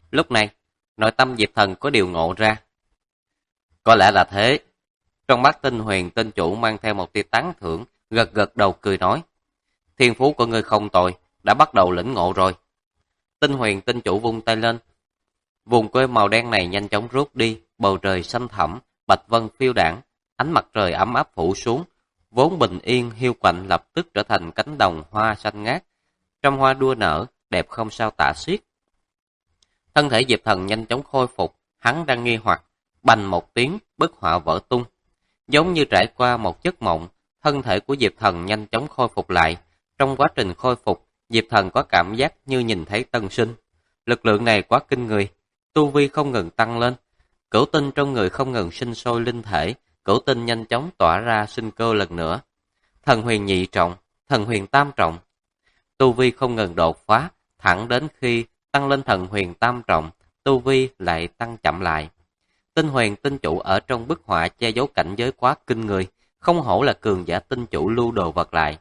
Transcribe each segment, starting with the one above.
Lúc này, nội tâm Diệp Thần có điều ngộ ra. Có lẽ là thế. Trong mắt Tinh Huyền Tinh Chủ mang theo một tia tán thưởng, gật gật đầu cười nói. Thiên phú của ngươi không tồi, đã bắt đầu lĩnh ngộ rồi. Tinh Huyền Tinh Chủ vung tay lên. Vùng quê màu đen này nhanh chóng rút đi, bầu trời xanh thẳm, bạch vân phiêu đãng, ánh mặt trời ấm áp phủ xuống, vốn bình yên hiu quạnh lập tức trở thành cánh đồng hoa xanh ngát. Trăm hoa đua nở, đẹp không sao tả xiết. Thân thể Diệp Thần nhanh chóng khôi phục, hắn đang nghi hoặc, bành một tiếng, bức họa vỡ tung. Giống như trải qua một giấc mộng, thân thể của Diệp Thần nhanh chóng khôi phục lại. Trong quá trình khôi phục, Diệp Thần có cảm giác như nhìn thấy tân sinh. Lực lượng này quá kinh người, tu vi không ngừng tăng lên. Cửu tinh trong người không ngừng sinh sôi linh thể, cửu tinh nhanh chóng tỏa ra sinh cơ lần nữa. Thần huyền nhị trọng, thần huyền tam trọng. Tu vi không ngừng đột phá, thẳng đến khi tăng lên thần huyền tam trọng, tu vi lại tăng chậm lại. Tinh Huyền Tinh Chủ ở trong bức họa che giấu cảnh giới quá kinh người, không hổ là cường giả tinh chủ lưu đồ vật lại.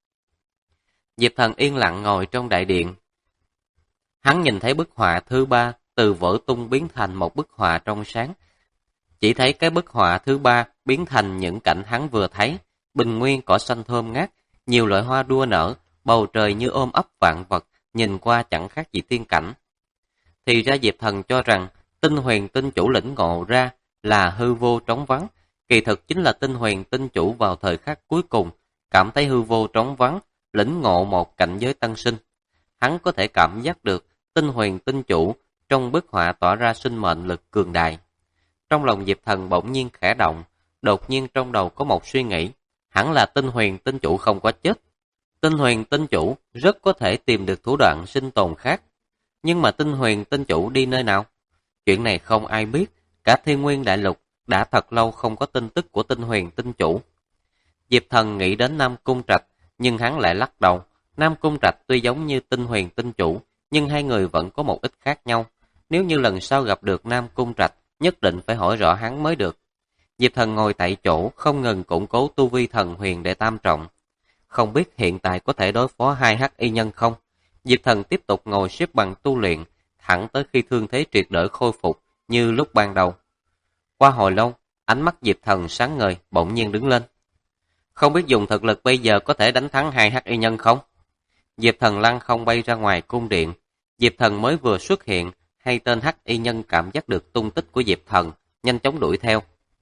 Diệp Thần yên lặng ngồi trong đại điện. Hắn nhìn thấy bức họa thứ ba từ vỡ tung biến thành một bức họa trong sáng. Chỉ thấy cái bức họa thứ ba biến thành những cảnh hắn vừa thấy, bình nguyên cỏ xanh thơm ngát, nhiều loại hoa đua nở, bầu trời như ôm ấp vạn vật, nhìn qua chẳng khác gì tiên cảnh. Thì ra Diệp Thần cho rằng Tinh Huyền Tinh Chủ lĩnh ngộ ra là hư vô trống vắng, kỳ thực chính là Tinh Huyền Tinh Chủ vào thời khắc cuối cùng cảm thấy hư vô trống vắng, lĩnh ngộ một cảnh giới tân sinh. Hắn có thể cảm giác được Tinh Huyền Tinh Chủ trong bức họa tỏa ra sinh mệnh lực cường đại. Trong lòng Diệp Thần bỗng nhiên khẽ động, đột nhiên trong đầu có một suy nghĩ, hẳn là Tinh Huyền Tinh Chủ không có chết. Tinh Huyền Tinh Chủ rất có thể tìm được thủ đoạn sinh tồn khác. Nhưng mà Tinh Huyền Tinh Chủ đi nơi nào? Chuyện này không ai biết, cả Thiên Nguyên Đại Lục đã thật lâu không có tin tức của Tinh Huyền Tinh Chủ. Diệp Thần nghĩ đến Nam Cung Trạch, nhưng hắn lại lắc đầu. Nam Cung Trạch tuy giống như Tinh Huyền Tinh Chủ, nhưng hai người vẫn có một ít khác nhau. Nếu như lần sau gặp được Nam Cung Trạch, nhất định phải hỏi rõ hắn mới được. Diệp Thần ngồi tại chỗ, không ngừng củng cố tu vi thần huyền để tam trọng. Không biết hiện tại có thể đối phó hai hắc y nhân không? Diệp Thần tiếp tục ngồi xếp bằng tu luyện, thẳng tới khi thương thế triệt để khôi phục như lúc ban đầu. Qua hồi lâu, ánh mắt Diệp Thần sáng ngời, bỗng nhiên đứng lên. Không biết dùng thực lực bây giờ có thể đánh thắng hai hắc y nhân không? Diệp Thần lăng không bay ra ngoài cung điện. Diệp Thần mới vừa xuất hiện, hai tên hắc y nhân cảm giác được tung tích của Diệp Thần, nhanh chóng đuổi theo.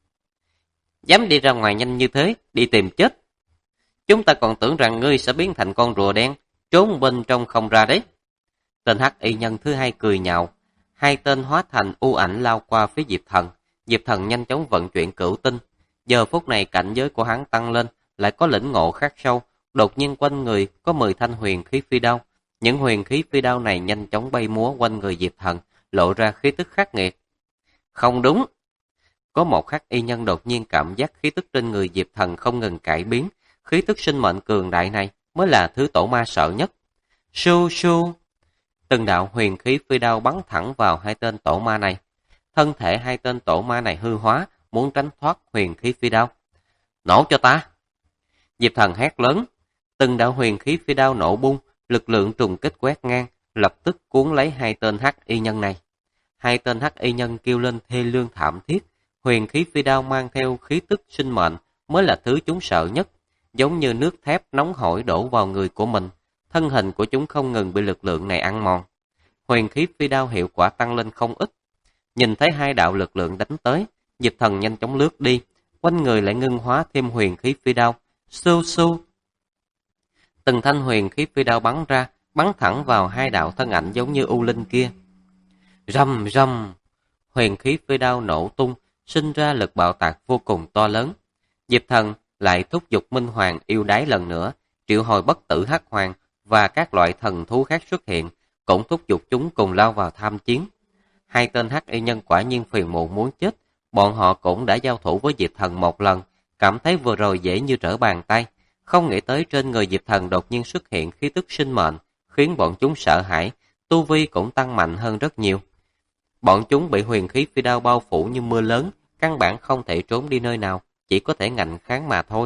Dám đi ra ngoài nhanh như thế, đi tìm chết. Chúng ta còn tưởng rằng ngươi sẽ biến thành con rùa đen, trốn bên trong không ra đấy. Tên hắc y nhân thứ hai cười nhạo. Hai tên hóa thành u ảnh lao qua phía Diệp Thần. Diệp Thần nhanh chóng vận chuyển cửu tinh. Giờ phút này cảnh giới của hắn tăng lên, lại có lĩnh ngộ khắc sâu. Đột nhiên quanh người có 10 thanh huyền khí phi đao. Những huyền khí phi đao này nhanh chóng bay múa quanh người Diệp Thần, lộ ra khí tức khắc nghiệt. Không đúng. Có một hắc y nhân đột nhiên cảm giác khí tức trên người Diệp Thần không ngừng cải biến. Khí tức sinh mệnh cường đại này mới là thứ tổ ma sợ nhất. Su su. Từng đạo huyền khí phi đao bắn thẳng vào hai tên tổ ma này. Thân thể hai tên tổ ma này hư hóa, muốn tránh thoát huyền khí phi đao. Nổ cho ta! Diệp Thần hét lớn. Từng đạo huyền khí phi đao nổ bung, lực lượng trùng kích quét ngang, lập tức cuốn lấy hai tên hắc y nhân này. Hai tên hắc y nhân kêu lên thê lương thảm thiết. Huyền khí phi đao mang theo khí tức sinh mệnh mới là thứ chúng sợ nhất, giống như nước thép nóng hổi đổ vào người của mình. Thân hình của chúng không ngừng bị lực lượng này ăn mòn. Huyền khí phi đao hiệu quả tăng lên không ít. Nhìn thấy hai đạo lực lượng đánh tới, Diệp Thần nhanh chóng lướt đi, quanh người lại ngưng hóa thêm huyền khí phi đao. Su su. Từng thanh huyền khí phi đao bắn ra, bắn thẳng vào hai đạo thân ảnh giống như u linh kia. Rầm rầm. Huyền khí phi đao nổ tung, sinh ra lực bạo tạc vô cùng to lớn. Diệp Thần lại thúc giục Minh Hoàng yêu đái lần nữa, triệu hồi bất tử hắc hoàng và các loại thần thú khác xuất hiện, cũng thúc giục chúng cùng lao vào tham chiến. Hai tên hắc y nhân quả nhiên phiền muộn muốn chết, bọn họ cũng đã giao thủ với Diệp Thần một lần, cảm thấy vừa rồi dễ như trở bàn tay, không nghĩ tới trên người Diệp Thần đột nhiên xuất hiện khí tức sinh mệnh, khiến bọn chúng sợ hãi, tu vi cũng tăng mạnh hơn rất nhiều. Bọn chúng bị huyền khí phi đao bao phủ như mưa lớn, căn bản không thể trốn đi nơi nào, chỉ có thể ngạnh kháng mà thôi.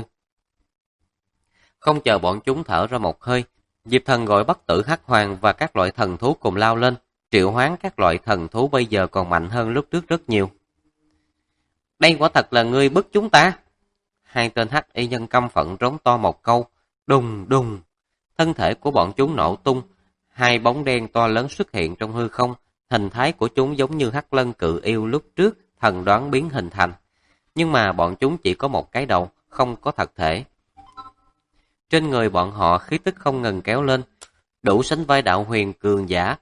Không chờ bọn chúng thở ra một hơi, Diệp Thần gọi bất tử hắc hoàng và các loại thần thú cùng lao lên, triệu hoán các loại thần thú bây giờ còn mạnh hơn lúc trước rất nhiều. Đây quả thật là ngươi bức chúng ta. Hai tên hắc y nhân căm phẫn rống to một câu, đùng đùng. Thân thể của bọn chúng nổ tung, hai bóng đen to lớn xuất hiện trong hư không, hình thái của chúng giống như hắc lân cự yêu lúc trước thần đoán biến hình thành. Nhưng mà bọn chúng chỉ có một cái đầu, không có thật thể. Trên người bọn họ khí tức không ngừng kéo lên, đủ sánh vai đạo huyền cường giả.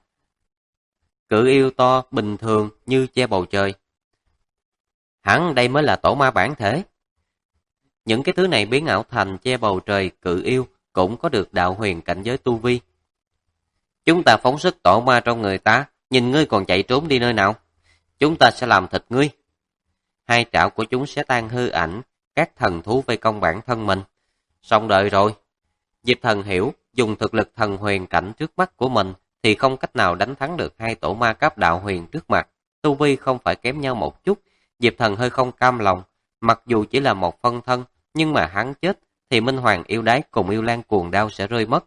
Cự yêu to bình thường như che bầu trời. Hẳn đây mới là tổ ma bản thể. Những cái thứ này biến ảo thành che bầu trời cự yêu cũng có được đạo huyền cảnh giới tu vi. Chúng ta phóng sức tổ ma trong người ta, nhìn ngươi còn chạy trốn đi nơi nào. Chúng ta sẽ làm thịt ngươi. Hai trảo của chúng sẽ tan hư ảnh, các thần thú vây công bản thân mình. Xong đời rồi. Diệp Thần hiểu, dùng thực lực thần huyền cảnh trước mắt của mình thì không cách nào đánh thắng được hai tổ ma cấp đạo huyền trước mặt. Tu vi không phải kém nhau một chút. Diệp Thần hơi không cam lòng, mặc dù chỉ là một phân thân, nhưng mà hắn chết thì Minh Hoàng yêu đái cùng yêu lan cuồng đao sẽ rơi mất.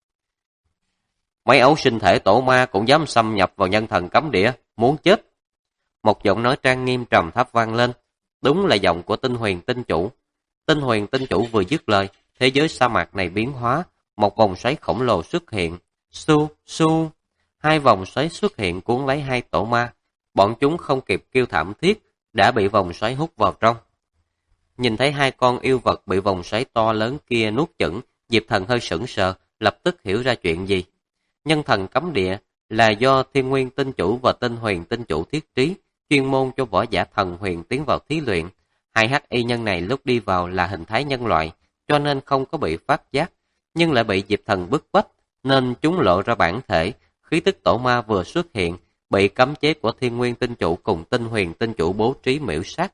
Mấy ấu sinh thể tổ ma cũng dám xâm nhập vào nhân thần cấm địa, muốn chết. Một giọng nói trang nghiêm trầm thấp vang lên, đúng là giọng của Tinh Huyền Tinh Chủ. Tinh Huyền Tinh Chủ vừa dứt lời, thế giới sa mạc này biến hóa, một vòng xoáy khổng lồ xuất hiện. Su, su, hai vòng xoáy xuất hiện cuốn lấy hai tổ ma. Bọn chúng không kịp kêu thảm thiết, đã bị vòng xoáy hút vào trong. Nhìn thấy hai con yêu vật bị vòng xoáy to lớn kia nuốt chửng, Diệp Thần hơi sững sờ, lập tức hiểu ra chuyện gì. Nhân thần cấm địa là do Thiên Nguyên Tinh Chủ và Tinh Huyền Tinh Chủ thiết trí, chuyên môn cho võ giả thần huyền tiến vào thí luyện. Hai hắc y nhân này lúc đi vào là hình thái nhân loại, cho nên không có bị phát giác, nhưng lại bị Diệp Thần bức bách, nên chúng lộ ra bản thể, khí tức tổ ma vừa xuất hiện, bị cấm chế của Thiên Nguyên Tinh Chủ cùng Tinh Huyền Tinh Chủ bố trí miễu sát.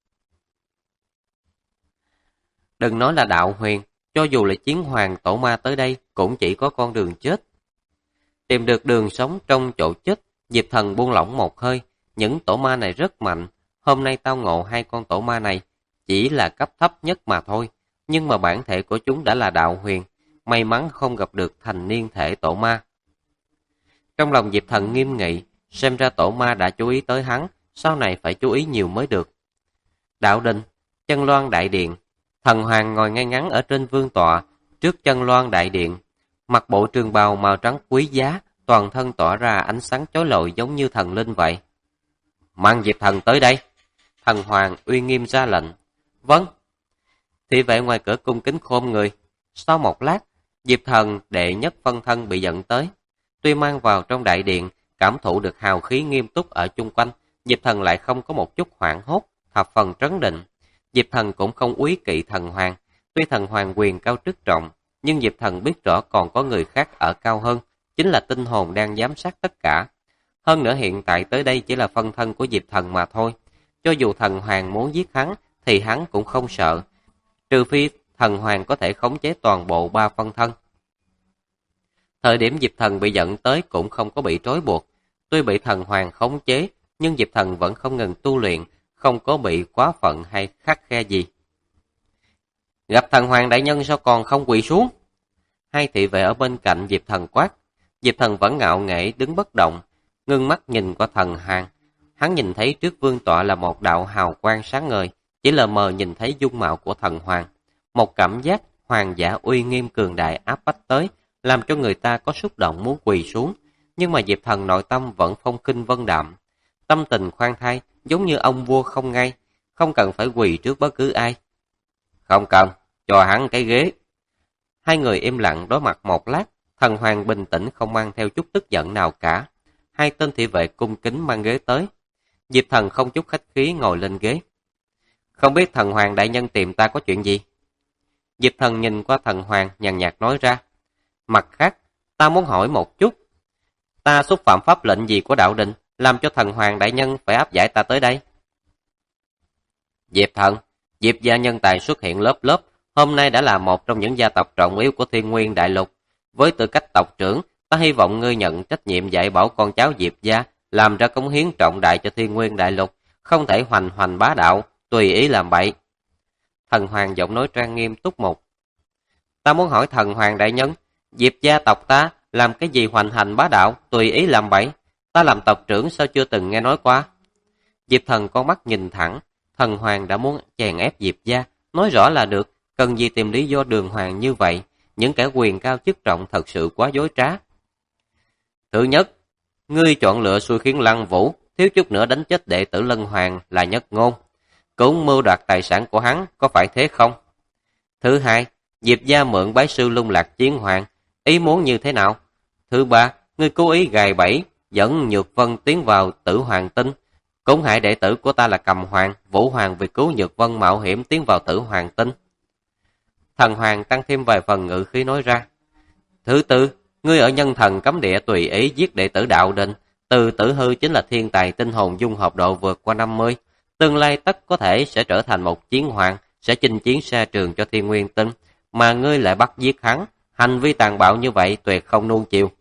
Đừng nói là đạo huyền, cho dù là chiến hoàng tổ ma tới đây cũng chỉ có con đường chết. Tìm được đường sống trong chỗ chết, Diệp Thần buông lỏng một hơi, những tổ ma này rất mạnh, hôm nay tao ngộ hai con tổ ma này, chỉ là cấp thấp nhất mà thôi, nhưng mà bản thể của chúng đã là đạo huyền, may mắn không gặp được thành niên thể tổ ma. Trong lòng Diệp Thần nghiêm nghị, xem ra tổ ma đã chú ý tới hắn, sau này phải chú ý nhiều mới được. Đạo đình, chân loan đại điện, thần hoàng ngồi ngay ngắn ở trên vương tọa, trước chân loan đại điện, mặc bộ trường bào màu trắng quý giá, toàn thân tỏa ra ánh sáng chói lọi giống như thần linh vậy. Mang Diệp Thần tới đây. Thần hoàng uy nghiêm ra lệnh. Vâng. Thị vệ ngoài cửa cung kính khom người. Sau một lát, Diệp Thần đệ nhất phân thân bị dẫn tới. Tuy mang vào trong đại điện, cảm thụ được hào khí nghiêm túc ở chung quanh, Diệp Thần lại không có một chút hoảng hốt, thập phần trấn định. Diệp Thần cũng không úy kỵ thần hoàng. Tuy thần hoàng quyền cao chức trọng, nhưng Diệp Thần biết rõ còn có người khác ở cao hơn, chính là tinh hồn đang giám sát tất cả. Hơn nữa hiện tại tới đây chỉ là phân thân của Diệp Thần mà thôi. Cho dù thần hoàng muốn giết hắn, thì hắn cũng không sợ. Trừ phi thần hoàng có thể khống chế toàn bộ ba phân thân. Thời điểm Diệp Thần bị dẫn tới cũng không có bị trói buộc. Tuy bị thần hoàng khống chế, nhưng Diệp Thần vẫn không ngừng tu luyện, không có bị quá phận hay khắt khe gì. Gặp thần hoàng đại nhân sao còn không quỳ xuống? Hai thị vệ ở bên cạnh Diệp Thần quát. Diệp Thần vẫn ngạo nghễ đứng bất động, ngưng mắt nhìn qua thần hoàng. Hắn nhìn thấy trước vương tọa là một đạo hào quang sáng ngời, chỉ lờ mờ nhìn thấy dung mạo của thần hoàng. Một cảm giác hoàng giả uy nghiêm cường đại áp bách tới, làm cho người ta có xúc động muốn quỳ xuống. Nhưng mà Diệp Thần nội tâm vẫn phong kinh vân đạm. Tâm tình khoan thai, giống như ông vua không ngay, không cần phải quỳ trước bất cứ ai. Không cần, cho hắn cái ghế. Hai người im lặng đối mặt một lát, thần hoàng bình tĩnh không mang theo chút tức giận nào cả. Hai tên thị vệ cung kính mang ghế tới. Diệp Thần không chút khách khí ngồi lên ghế. Không biết thần hoàng đại nhân tìm ta có chuyện gì? Diệp Thần nhìn qua thần hoàng nhàn nhạt nói ra. Mặt khác, ta muốn hỏi một chút. Ta xúc phạm pháp lệnh gì của đạo đình, làm cho thần hoàng đại nhân phải áp giải ta tới đây? Diệp Thần, Diệp gia nhân tài xuất hiện lớp lớp, hôm nay đã là một trong những gia tộc trọng yếu của Thiên Nguyên Đại Lục. Với tư cách tộc trưởng, ta hy vọng ngươi nhận trách nhiệm dạy bảo con cháu Diệp gia, làm ra cống hiến trọng đại cho Thiên Nguyên Đại Lục, không thể hoành hành bá đạo, tùy ý làm bậy. Thần hoàng giọng nói trang nghiêm túc mục. Ta muốn hỏi thần hoàng đại nhân, Diệp gia tộc ta làm cái gì hoành hành bá đạo, tùy ý làm bậy? Ta làm tộc trưởng sao chưa từng nghe nói qua? Diệp Thần con mắt nhìn thẳng, Thần Hoàng đã muốn chèn ép Diệp gia, nói rõ là được, cần gì tìm lý do đường hoàng như vậy, những kẻ quyền cao chức trọng thật sự quá dối trá. Thứ nhất, ngươi chọn lựa xui khiến Lăng Vũ, thiếu chút nữa đánh chết đệ tử Lân Hoàng là Nhất Ngôn, cũng mưu đoạt tài sản của hắn, có phải thế không? Thứ hai, Diệp gia mượn bái sư Lung Lạc Chiến Hoàng, ý muốn như thế nào? Thứ ba, ngươi cố ý gài bẫy, dẫn Nhược Vân tiến vào Tử Hoàng Tinh, cũng hại đệ tử của ta là Cầm Hoàng, Vũ Hoàng vì cứu Nhược Vân mạo hiểm tiến vào Tử Hoàng Tinh. Thần Hoàng tăng thêm vài phần ngữ khí nói ra. Thứ tư, ngươi ở Nhân Thần cấm địa tùy ý giết đệ tử Đạo Đình, Từ Tử Hư chính là thiên tài tinh hồn dung hợp độ vượt qua 50, tương lai tất có thể sẽ trở thành một chiến hoàng, sẽ chinh chiến xa trường cho Thiên Nguyên Tinh, mà ngươi lại bắt giết hắn, hành vi tàn bạo như vậy tuyệt không nuông chiều.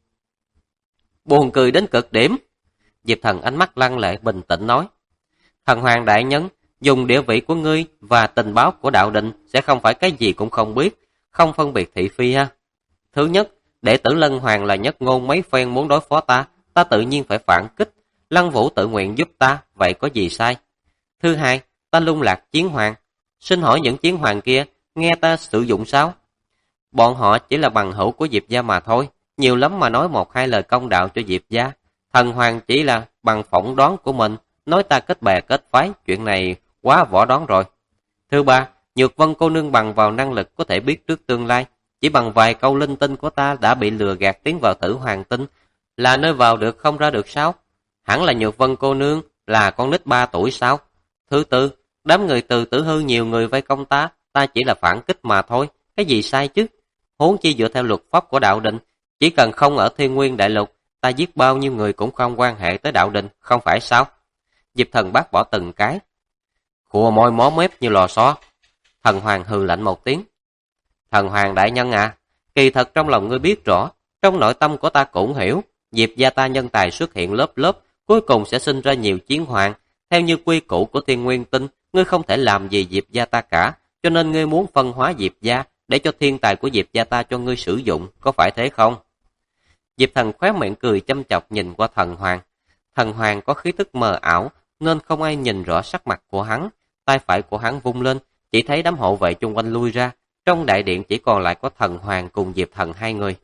Buồn cười đến cực điểm. Diệp Thần ánh mắt lăng lệ bình tĩnh nói. Thần Hoàng đại nhân, dùng địa vị của ngươi và tình báo của Đạo Đình sẽ không phải cái gì cũng không biết, không phân biệt thị phi ha. Thứ nhất, đệ tử Lân Hoàng là Nhất Ngôn mấy phen muốn đối phó ta, ta tự nhiên phải phản kích. Lăng Vũ tự nguyện giúp ta, vậy có gì sai? Thứ hai, ta Lung Lạc Chiến Hoàng. Xin hỏi những chiến hoàng kia, nghe ta sử dụng sao? Bọn họ chỉ là bằng hữu của Diệp gia mà thôi, nhiều lắm mà nói một hai lời công đạo cho Diệp gia. Thần Hoàng chỉ là bằng phỏng đoán của mình, nói ta kết bè kết phái, chuyện này quá võ đoán rồi. Thứ ba, Nhược Vân cô nương bằng vào năng lực có thể biết trước tương lai, chỉ bằng vài câu linh tinh của ta đã bị lừa gạt tiến vào Tử Hoàng Tinh, là nơi vào được không ra được sao? Hẳn là Nhược Vân cô nương là con nít 3 tuổi sao? Thứ tư, đám người Từ Tử Hư nhiều người vây công ta, ta chỉ là phản kích mà thôi, cái gì sai chứ? Huống chi dựa theo luật pháp của Đạo Đình, chỉ cần không ở Thiên Nguyên Đại Lục, ta giết bao nhiêu người cũng không quan hệ tới Đạo Đình, không phải sao? Diệp Thần bác bỏ từng cái. Khua môi mó mép như lò xo. Thần Hoàng hừ lạnh một tiếng. Thần Hoàng đại nhân à, kỳ thật trong lòng ngươi biết rõ, trong nội tâm của ta cũng hiểu, Diệp gia ta nhân tài xuất hiện lớp lớp, cuối cùng sẽ sinh ra nhiều chiến hoàng. Theo như quy củ của Thiên Nguyên Tinh, ngươi không thể làm gì Diệp gia ta cả, cho nên ngươi muốn phân hóa Diệp gia, để cho thiên tài của Diệp gia ta cho ngươi sử dụng, có phải thế không? Diệp Thần khóe miệng cười châm chọc nhìn qua Thần Hoàng. Thần Hoàng có khí tức mờ ảo, nên không ai nhìn rõ sắc mặt của hắn. Tay phải của hắn vung lên, chỉ thấy đám hộ vệ chung quanh lui ra. Trong đại điện chỉ còn lại có Thần Hoàng cùng Diệp Thần hai người.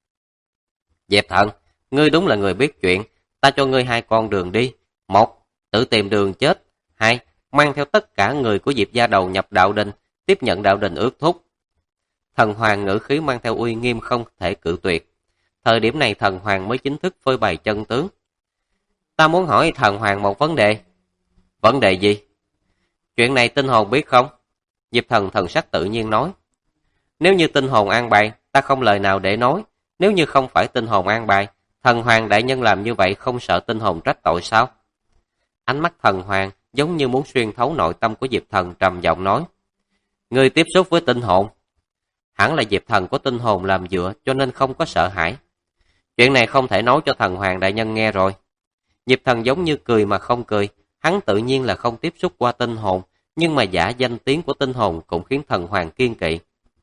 Diệp Thần, ngươi đúng là người biết chuyện. Ta cho ngươi hai con đường đi. Một, tự tìm đường chết. Hai, mang theo tất cả người của Diệp gia đầu nhập Đạo Đình, tiếp nhận Đạo Đình ước thúc. Thần Hoàng ngữ khí mang theo uy nghiêm không thể cự tuyệt. Thời điểm này Thần Hoàng mới chính thức phơi bày chân tướng. Ta muốn hỏi Thần Hoàng một vấn đề. Vấn đề gì? Chuyện này tinh hồn biết không? Diệp Thần thần sắc tự nhiên nói. Nếu như tinh hồn an bài, ta không lời nào để nói. Nếu như không phải tinh hồn an bài, Thần Hoàng đại nhân làm như vậy không sợ tinh hồn trách tội sao? Ánh mắt Thần Hoàng giống như muốn xuyên thấu nội tâm của Diệp Thần trầm giọng nói. Người tiếp xúc với tinh hồn. Hẳn là Diệp Thần có tinh hồn làm dựa cho nên không có sợ hãi. Chuyện này không thể nói cho Thần Hoàng đại nhân nghe rồi. Diệp Thần giống như cười mà không cười, hắn tự nhiên là không tiếp xúc qua tinh hồn, nhưng mà giả danh tiếng của tinh hồn cũng khiến Thần Hoàng kiên kỵ.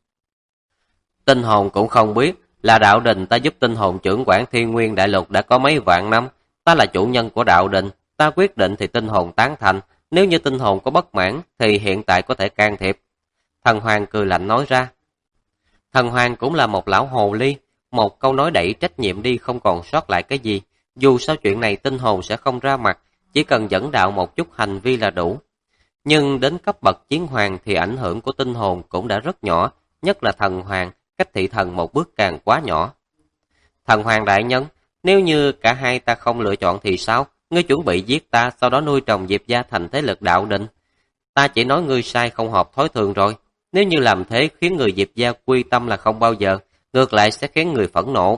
Tinh hồn cũng không biết, là Đạo Đình ta giúp tinh hồn trưởng quản Thiên Nguyên Đại Lục đã có mấy vạn năm, ta là chủ nhân của Đạo Đình, ta quyết định thì tinh hồn tán thành, nếu như tinh hồn có bất mãn thì hiện tại có thể can thiệp. Thần Hoàng cười lạnh nói ra. Thần Hoàng cũng là một lão hồ ly, một câu nói đẩy trách nhiệm đi không còn sót lại cái gì, dù sao chuyện này tinh hồn sẽ không ra mặt, chỉ cần dẫn đạo một chút hành vi là đủ. Nhưng đến cấp bậc chiến hoàng thì ảnh hưởng của tinh hồn cũng đã rất nhỏ, nhất là Thần Hoàng, cách thị thần một bước càng quá nhỏ. Thần Hoàng đại nhân, nếu như cả hai ta không lựa chọn thì sao? Ngươi chuẩn bị giết ta, sau đó nuôi trồng Diệp gia thành thế lực Đạo Đình. Ta chỉ nói ngươi sai không hợp thói thường rồi. Nếu như làm thế khiến người Diệp gia quy tâm là không bao giờ, ngược lại sẽ khiến người phẫn nộ.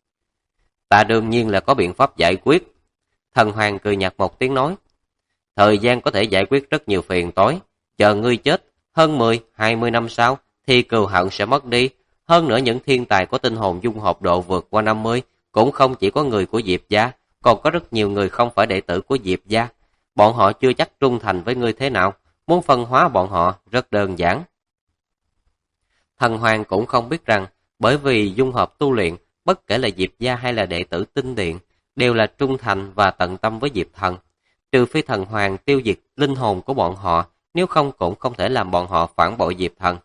Ta đương nhiên là có biện pháp giải quyết. Thần Hoàng cười nhạt một tiếng nói. Thời gian có thể giải quyết rất nhiều phiền toái. Chờ ngươi chết, hơn 10, 20 năm sau, thì cừu hận sẽ mất đi. Hơn nữa những thiên tài có tinh hồn dung hợp độ vượt qua 50, cũng không chỉ có người của Diệp gia, còn có rất nhiều người không phải đệ tử của Diệp gia. Bọn họ chưa chắc trung thành với ngươi thế nào, muốn phân hóa bọn họ rất đơn giản. Thần Hoàng cũng không biết rằng, bởi vì dung hợp tu luyện, bất kể là Diệp gia hay là đệ tử tinh điện, đều là trung thành và tận tâm với Diệp Thần. Trừ phi thần hoàng tiêu diệt linh hồn của bọn họ, nếu không cũng không thể làm bọn họ phản bội Diệp Thần.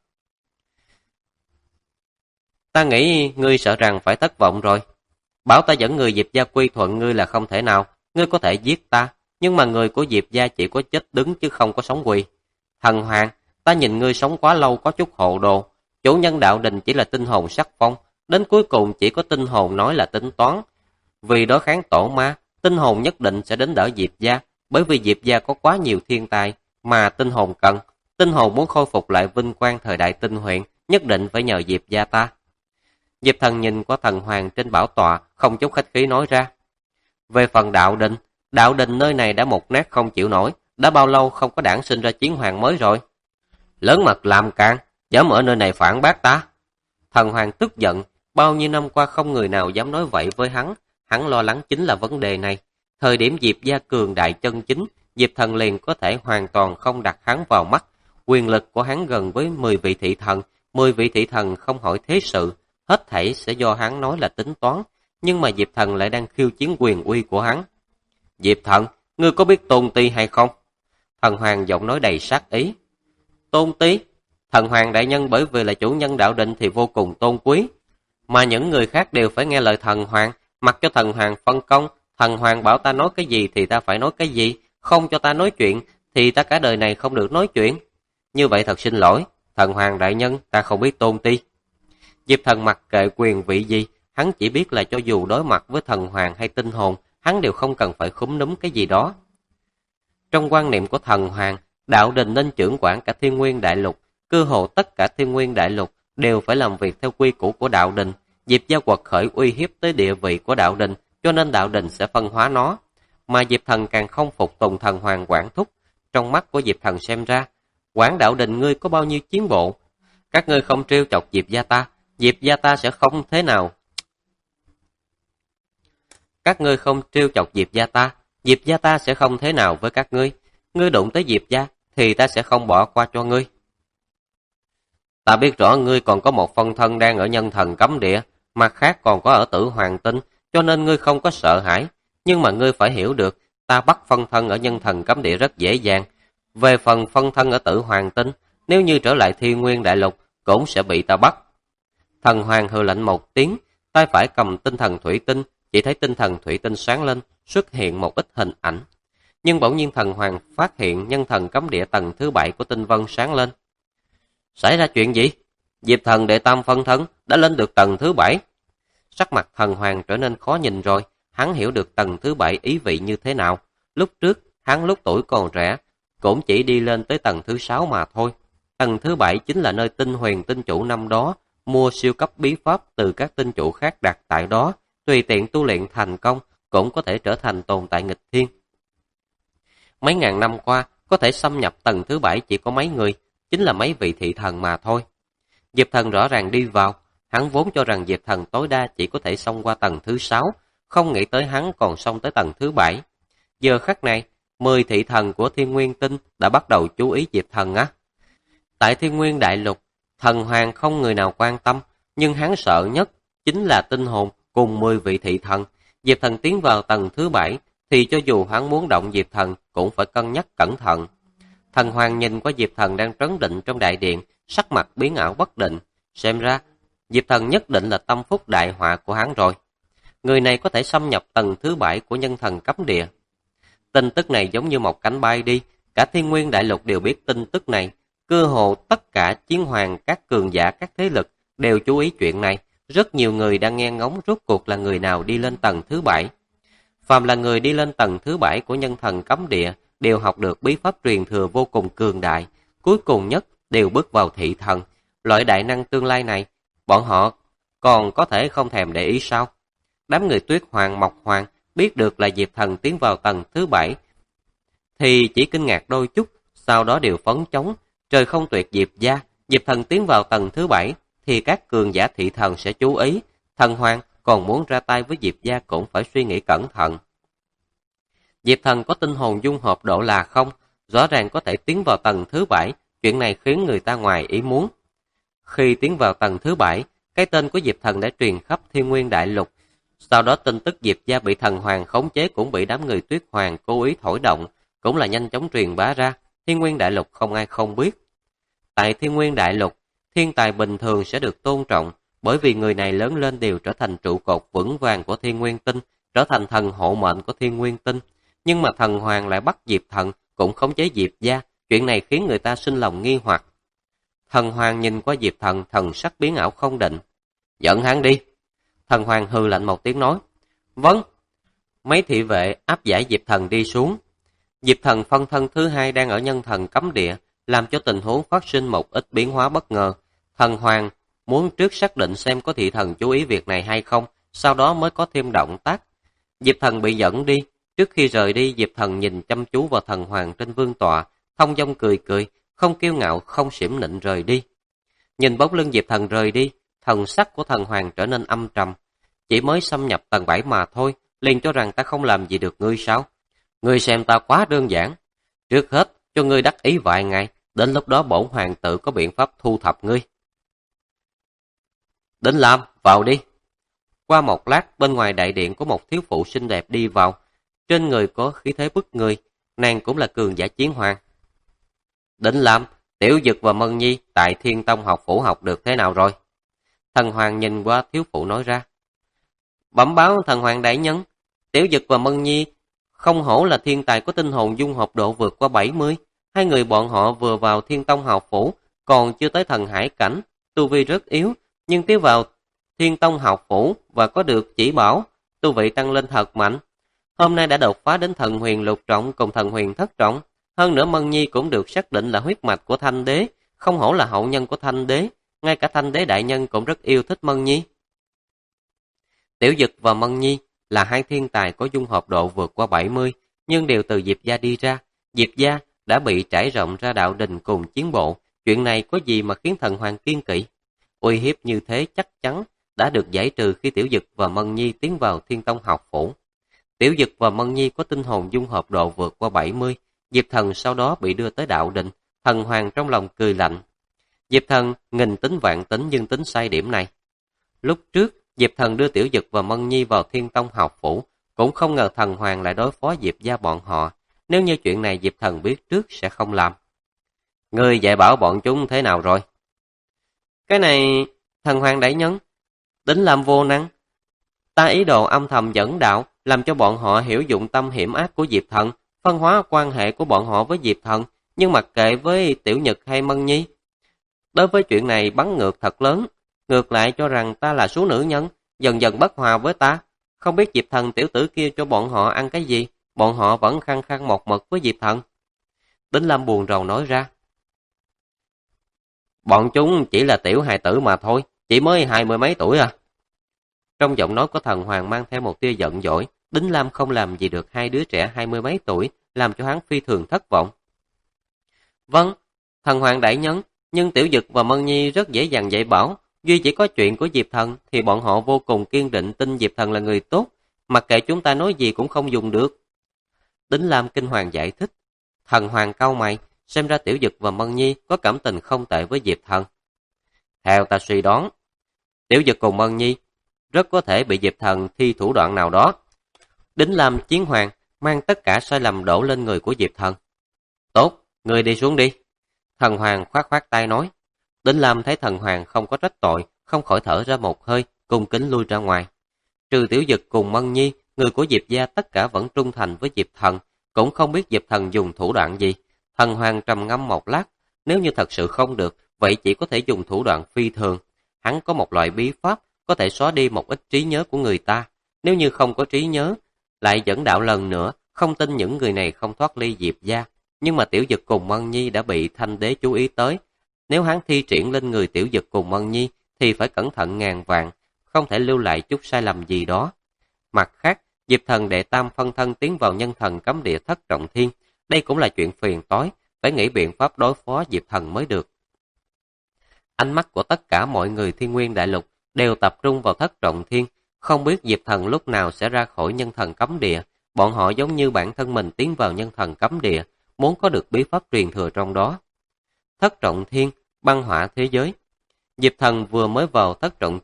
Ta nghĩ ngươi sợ rằng phải thất vọng rồi. Bảo ta dẫn người Diệp gia quy thuận ngươi là không thể nào, ngươi có thể giết ta, nhưng mà người của Diệp gia chỉ có chết đứng chứ không có sống quỳ. Thần hoàng, ta nhìn ngươi sống quá lâu có chút hồ đồ, chủ nhân đạo đình chỉ là tinh hồn sắc phong, đến cuối cùng chỉ có tinh hồn nói là tính toán. Vì đối kháng tổ ma, tinh hồn nhất định sẽ đến đỡ Diệp gia, bởi vì Diệp gia có quá nhiều thiên tài mà tinh hồn cần. Tinh hồn muốn khôi phục lại vinh quang thời đại tinh huyện, nhất định phải nhờ Diệp gia ta. Diệp Thần nhìn qua thần hoàng trên bảo tọa, không chút khách khí nói ra. Về phần đạo đình nơi này đã mục nát không chịu nổi, đã bao lâu không có đản sinh ra chiến hoàng mới rồi. Lớn mật làm can, dám ở nơi này phản bác ta. Thần hoàng tức giận, bao nhiêu năm qua không người nào dám nói vậy với hắn lo lắng chính là vấn đề này. Thời điểm Diệp gia cường đại chân chính, Diệp Thần liền có thể hoàn toàn không đặt hắn vào mắt. Quyền lực của hắn gần với 10 vị thị thần, 10 vị thị thần không hỏi thế sự, hết thảy sẽ do hắn nói là tính toán, nhưng mà Diệp Thần lại đang khiêu chiến quyền uy của hắn. Diệp Thần, ngươi có biết Tôn Ti hay không? Thần hoàng giọng nói đầy sát ý. Tôn Ti? Thần hoàng đại nhân bởi vì là chủ nhân đạo định thì vô cùng tôn quý, mà những người khác đều phải nghe lời thần hoàng, mặc cho thần hoàng phân công. Thần hoàng bảo ta nói cái gì thì ta phải nói cái gì, không cho ta nói chuyện thì ta cả đời này không được nói chuyện. Như vậy thật xin lỗi, thần hoàng đại nhân, ta không biết Tôn Ti. Diệp Thần mặc kệ quyền vị gì, hắn chỉ biết là cho dù đối mặt với thần hoàng hay tinh hồn, hắn đều không cần phải khúm núm cái gì đó. Trong quan niệm của thần hoàng, đạo đình nên trưởng quản cả Thiên Nguyên Đại Lục, cơ hồ tất cả Thiên Nguyên Đại Lục đều phải làm việc theo quy củ của đạo đình. Diệp gia quật khởi uy hiếp tới địa vị của đạo đình, cho nên đạo đình sẽ phân hóa nó. Mà Diệp Thần càng không phục tùng thần hoàng quản thúc. Trong mắt của Diệp Thần xem ra, quản đạo đình ngươi có bao nhiêu chiến bộ? Các ngươi không trêu chọc Diệp gia ta sẽ không thế nào. Các ngươi không trêu chọc Diệp gia ta sẽ không thế nào với các ngươi. Ngươi đụng tới Diệp gia thì ta sẽ không bỏ qua cho ngươi. Ta biết rõ ngươi còn có một phân thân đang ở nhân thần cấm địa, mặt khác còn có ở Tử Hoàng Tinh, cho nên ngươi không có sợ hãi. Nhưng mà ngươi phải hiểu được, ta bắt phân thân ở nhân thần cấm địa rất dễ dàng. Về phần phân thân ở Tử Hoàng Tinh, nếu như trở lại Thiên Nguyên Đại Lục, cũng sẽ bị ta bắt. Thần hoàng hừ lạnh một tiếng, tay phải cầm tinh thần thủy tinh, chỉ thấy tinh thần thủy tinh sáng lên, xuất hiện một ít hình ảnh. Nhưng bỗng nhiên thần hoàng phát hiện nhân thần cấm địa tầng thứ 7 của tinh vân sáng lên. Xảy ra chuyện gì? Diệp Thần đệ tam phân thân đã lên được tầng thứ 7. Sắc mặt thần hoàng trở nên khó nhìn rồi, hắn hiểu được tầng thứ 7 ý vị như thế nào. Lúc trước, hắn lúc tuổi còn trẻ, cũng chỉ đi lên tới tầng thứ 6 mà thôi. Tầng thứ 7 chính là nơi tinh huyền tinh chủ năm đó mua siêu cấp bí pháp từ các tinh chủ khác đặt tại đó, tùy tiện tu luyện thành công cũng có thể trở thành tồn tại nghịch thiên. Mấy ngàn năm qua, có thể xâm nhập tầng thứ 7 chỉ có mấy người, chính là mấy vị thị thần mà thôi. Diệp Thần rõ ràng đi vào, hắn vốn cho rằng Diệp Thần tối đa chỉ có thể xông qua tầng thứ 6, không nghĩ tới hắn còn xông tới tầng thứ 7. Giờ khắc này, 10 thị thần của Thiên Nguyên Tinh đã bắt đầu chú ý Diệp Thần á. Tại Thiên Nguyên Đại Lục, thần hoàng không người nào quan tâm, nhưng hắn sợ nhất chính là tinh hồn cùng 10 vị thị thần. Diệp Thần tiến vào tầng thứ 7, thì cho dù hắn muốn động Diệp Thần cũng phải cân nhắc cẩn thận. Thần hoàng nhìn qua Diệp Thần đang trấn định trong đại điện, sắc mặt biến ảo bất định. Xem ra, Diệp Thần nhất định là tâm phúc đại họa của hắn rồi. Người này có thể xâm nhập tầng thứ 7 của nhân thần cấm địa. Tin tức này giống như một cánh bay đi, cả Thiên Nguyên Đại Lục đều biết tin tức này. Cơ hồ tất cả chiến hoàng, các cường giả, các thế lực đều chú ý chuyện này. Rất nhiều người đang nghe ngóng rốt cuộc là người nào đi lên tầng thứ 7. Phàm là người đi lên tầng thứ 7 của nhân thần cấm địa đều học được bí pháp truyền thừa vô cùng cường đại. Cuối cùng nhất đều bước vào thị thần. Loại đại năng tương lai này, bọn họ còn có thể không thèm để ý sao? Đám người Tuyết Hoàng, Mộc Hoàng biết được là Diệp Thần tiến vào tầng thứ 7 thì chỉ kinh ngạc đôi chút, sau đó đều phấn chấn. Trời không tuyệt Diệp gia, Diệp Thần tiến vào tầng thứ 7 thì các cường giả thị thần sẽ chú ý. Thần Hoàng còn muốn ra tay với Diệp gia cũng phải suy nghĩ cẩn thận. Diệp Thần có tinh hồn dung hợp độ là không, rõ ràng có thể tiến vào tầng thứ 7, chuyện này khiến người ta ngoài ý muốn. Khi tiến vào tầng thứ 7, cái tên của Diệp Thần đã truyền khắp Thiên Nguyên Đại Lục. Sau đó tin tức Diệp gia bị thần hoàng khống chế cũng bị đám người Tuyết Hoàng cố ý thổi động, cũng là nhanh chóng truyền bá ra, Thiên Nguyên Đại Lục không ai không biết. Tại Thiên Nguyên Đại Lục, thiên tài bình thường sẽ được tôn trọng, bởi vì người này lớn lên đều trở thành trụ cột vững vàng của Thiên Nguyên Tinh, trở thành thần hộ mệnh của Thiên Nguyên Tinh. Nhưng mà thần hoàng lại bắt Diệp Thần, cũng khống chế Diệp gia, chuyện này khiến người ta sinh lòng nghi hoặc. Thần hoàng nhìn qua Diệp Thần, thần sắc biến ảo không định. Giận hắn đi. Thần hoàng hừ lạnh một tiếng nói. Vâng. Mấy thị vệ áp giải Diệp Thần đi xuống. Diệp Thần phân thân thứ hai đang ở nhân thần cấm địa, làm cho tình huống phát sinh một ít biến hóa bất ngờ. Thần hoàng muốn trước xác định xem có thị thần chú ý việc này hay không, sau đó mới có thêm động tác. Diệp Thần bị dẫn đi. Trước khi rời đi, Diệp Thần nhìn chăm chú vào thần hoàng trên vương tọa, thông dong cười cười, không kiêu ngạo, không xỉm nịnh rời đi. Nhìn bóng lưng Diệp Thần rời đi, thần sắc của thần hoàng trở nên âm trầm. Chỉ mới xâm nhập tầng 7 mà thôi, liền cho rằng ta không làm gì được ngươi sao? Ngươi xem ta quá đơn giản. Trước hết, cho ngươi đắc ý vài ngày, đến lúc đó bổn hoàng tự có biện pháp thu thập ngươi. Đến Lam, vào đi. Qua một lát, bên ngoài đại điện có một thiếu phụ xinh đẹp đi vào. Trên người có khí thế bức người, nàng cũng là cường giả chiến hoàng. Đến Lam, Tiểu Dực và Mân Nhi tại Thiên Tông học phủ học được thế nào rồi? Thần hoàng nhìn qua thiếu phụ nói ra. Bẩm báo thần hoàng đại nhân, Tiểu Dực và Mân Nhi không hổ là thiên tài có tinh hồn dung hợp độ vượt qua 70. Hai người bọn họ vừa vào Thiên Tông học phủ, còn chưa tới thần hải cảnh, tu vi rất yếu, nhưng tiến vào Thiên Tông học phủ và có được chỉ bảo, tu vị tăng lên thật mạnh. Hôm nay đã đột phá đến thần huyền lục trọng cùng thần huyền thất trọng. Hơn nữa Mân Nhi cũng được xác định là huyết mạch của Thanh Đế, không hổ là hậu nhân của Thanh Đế, ngay cả Thanh Đế đại nhân cũng rất yêu thích Mân Nhi. Tiểu Dực và Mân Nhi là hai thiên tài có dung hợp độ vượt qua 70, nhưng đều từ Diệp gia đi ra. Diệp gia đã bị trải rộng ra đạo đình cùng chiến bộ, chuyện này có gì mà khiến thần hoàng kiên kỵ? Uy hiếp như thế chắc chắn đã được giải trừ khi Tiểu Dực và Mân Nhi tiến vào Thiên Tông học phủ. Tiểu Dực và Mân Nhi có tinh hồn dung hợp độ vượt qua 70, Diệp Thần sau đó bị đưa tới đạo đình, thần hoàng trong lòng cười lạnh. Diệp Thần nghìn tính vạn tính nhưng tính sai điểm này. Lúc trước, Diệp Thần đưa Tiểu Dực và Mân Nhi vào Thiên Tông học phủ, cũng không ngờ thần hoàng lại đối phó Diệp gia bọn họ. Nếu như chuyện này Diệp Thần biết trước sẽ không làm. Ngươi dạy bảo bọn chúng thế nào rồi? Cái này, thần hoàng đại nhân, tính làm vô năng. Ta ý đồ âm thầm dẫn đạo, làm cho bọn họ hiểu dụng tâm hiểm ác của Diệp Thần, phân hóa quan hệ của bọn họ với Diệp Thần, nhưng mặc kệ với Tiểu Nhật hay Mân Nhi. Đối với chuyện này bắn ngược thật lớn, ngược lại cho rằng ta là số nữ nhân, dần dần bất hòa với ta. Không biết Diệp Thần tiểu tử kia cho bọn họ ăn cái gì, bọn họ vẫn khăng khăng một mực với Diệp Thần. Đinh Lam buồn rầu nói ra. Bọn chúng chỉ là tiểu hài tử mà thôi, chỉ mới 20 mấy tuổi à. Trong giọng nói của thần hoàng mang theo một tia giận dỗi, Đinh Lam không làm gì được hai đứa trẻ 20 mấy tuổi, làm cho hắn phi thường thất vọng. Vâng, thần hoàng đại nhân, nhưng Tiểu Dực và Mân Nhi rất dễ dàng dạy bảo, duy chỉ có chuyện của Diệp Thần thì bọn họ vô cùng kiên định tin Diệp Thần là người tốt, mặc kệ chúng ta nói gì cũng không dùng được. Đinh Lam kinh hoàng giải thích. Thần hoàng cau mày, xem ra Tiểu Dực và Mân Nhi có cảm tình không tệ với Diệp Thần. Theo ta suy đoán, Tiểu Dực cùng Mân Nhi rất có thể bị Diệp Thần thi thủ đoạn nào đó. Đinh Lam chiến hoàng mang tất cả sai lầm đổ lên người của Diệp Thần. Tốt, người đi xuống đi. Thần hoàng khoát khoát tay nói. Đinh Lam thấy thần hoàng không có trách tội, không khỏi thở ra một hơi, cung kính lui ra ngoài. Trừ Tiểu Dực cùng Mân Nhi, người của Diệp gia tất cả vẫn trung thành với Diệp Thần, cũng không biết Diệp Thần dùng thủ đoạn gì. Thần hoàng trầm ngâm một lát, nếu như thật sự không được, vậy chỉ có thể dùng thủ đoạn phi thường. Hắn có một loại bí pháp, có thể xóa đi một ít trí nhớ của người ta. Nếu như không có trí nhớ, lại dẫn đạo lần nữa, không tin những người này không thoát ly Diệp gia. Nhưng mà Tiểu Dực cùng Mân Nhi đã bị Thanh Đế chú ý tới. Nếu hắn thi triển lên người Tiểu Dực cùng Mân Nhi, thì phải cẩn thận ngàn vạn, không thể lưu lại chút sai lầm gì đó. Mặt khác, Diệp Thần đệ tam phân thân tiến vào nhân thần cấm địa thất trọng thiên. Đây cũng là chuyện phiền toái, phải nghĩ biện pháp đối phó Diệp Thần mới được. Ánh mắt của tất cả mọi người Thiên Nguyên Đại Lục đều tập trung vào thất trọng thiên, không biết Diệp Thần lúc nào sẽ ra khỏi nhân thần cấm địa. Bọn họ giống như bản thân mình tiến vào nhân thần cấm địa, muốn có được bí pháp truyền thừa trong đó. Thất trọng thiên, băng hỏa thế giới. Diệp Thần vừa mới vào thất trọng thiên,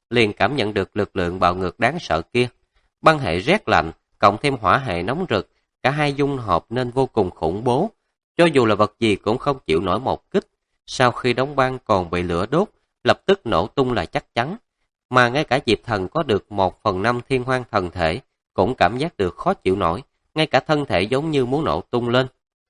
liền cảm nhận được lực lượng bạo ngược đáng sợ kia. Băng hệ rét lạnh, cộng thêm hỏa hệ nóng rực, cả hai dung hợp nên vô cùng khủng bố. Cho dù là vật gì cũng không chịu nổi một kích. Sau khi đóng băng còn bị lửa đốt, lập tức nổ tung là chắc chắn. Mà ngay cả Diệp Thần có được 1/5 thiên hoang thần thể, cũng cảm giác được khó chịu nổi, ngay cả thân thể giống như muốn nổ tung lên.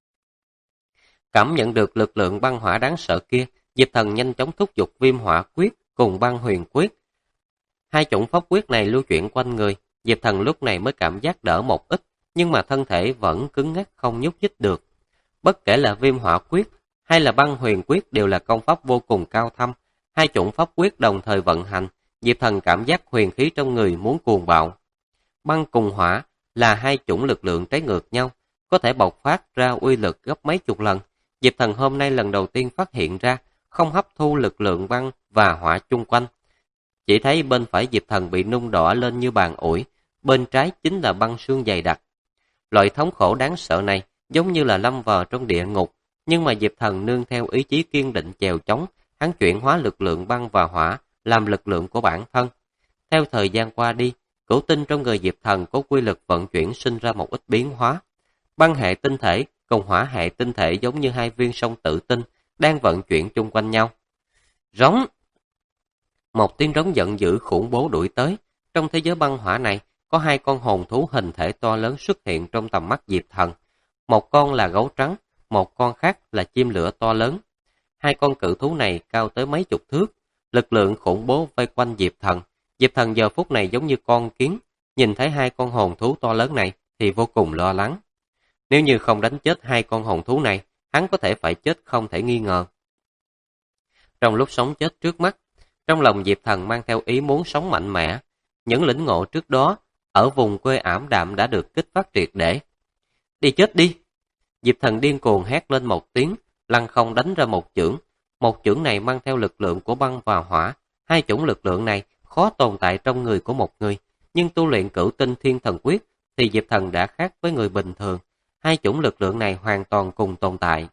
Cảm nhận được lực lượng băng hỏa đáng sợ kia, Diệp Thần nhanh chóng thúc giục Viêm Hỏa Quyết cùng Băng Huyền Quyết. Hai chủng pháp quyết này lưu chuyển quanh người, Diệp Thần lúc này mới cảm giác đỡ một ít, nhưng mà thân thể vẫn cứng ngắc không nhúc nhích được. Bất kể là Viêm Hỏa Quyết hay là Băng Huyền Quyết đều là công pháp vô cùng cao thâm, hai chủng pháp quyết đồng thời vận hành, Diệp Thần cảm giác huyền khí trong người muốn cuồng bạo. Băng cùng hỏa là hai chủng lực lượng trái ngược nhau, có thể bộc phát ra uy lực gấp mấy chục lần. Diệp Thần hôm nay lần đầu tiên phát hiện ra, không hấp thu lực lượng băng và hỏa chung quanh. Chỉ thấy bên phải Diệp Thần bị nung đỏ lên như bàn ủi, bên trái chính là băng sương dày đặc. Loại thống khổ đáng sợ này giống như là lâm vào trong địa ngục, nhưng mà Diệp Thần nương theo ý chí kiên định chèo chống, hắn chuyển hóa lực lượng băng và hỏa làm lực lượng của bản thân. Theo thời gian qua đi, cửu tinh trong người Diệp Thần có quy lực vận chuyển sinh ra một ít biến hóa. Băng hệ tinh thể cùng hỏa hệ tinh thể giống như hai viên sông tự tinh đang vận chuyển chung quanh nhau. Rống! Một tiếng rống giận dữ khủng bố đuổi tới. Trong thế giới băng hỏa này, có hai con hồn thú hình thể to lớn xuất hiện trong tầm mắt Diệp Thần. Một con là gấu trắng, một con khác là chim lửa to lớn. Hai con cự thú này cao tới mấy chục thước, lực lượng khủng bố vây quanh Diệp Thần. Diệp Thần giờ phút này giống như con kiến, nhìn thấy hai con hồn thú to lớn này thì vô cùng lo lắng. Nếu như không đánh chết hai con hồn thú này, hắn có thể phải chết không thể nghi ngờ. Trong lúc sống chết trước mắt, trong lòng Diệp Thần mang theo ý muốn sống mạnh mẽ. Những lĩnh ngộ trước đó, ở vùng quê ảm đạm đã được kích phát triệt để. Đi chết đi! Diệp Thần điên cuồng hét lên một tiếng, lăng không đánh ra một chưởng. Một chưởng này mang theo lực lượng của băng và hỏa. Hai chủng lực lượng này khó tồn tại trong người của một người, nhưng tu luyện cửu tinh thiên thần quyết thì Diệp Thần đã khác với người bình thường. Hai chủng lực lượng này hoàn toàn cùng tồn tại.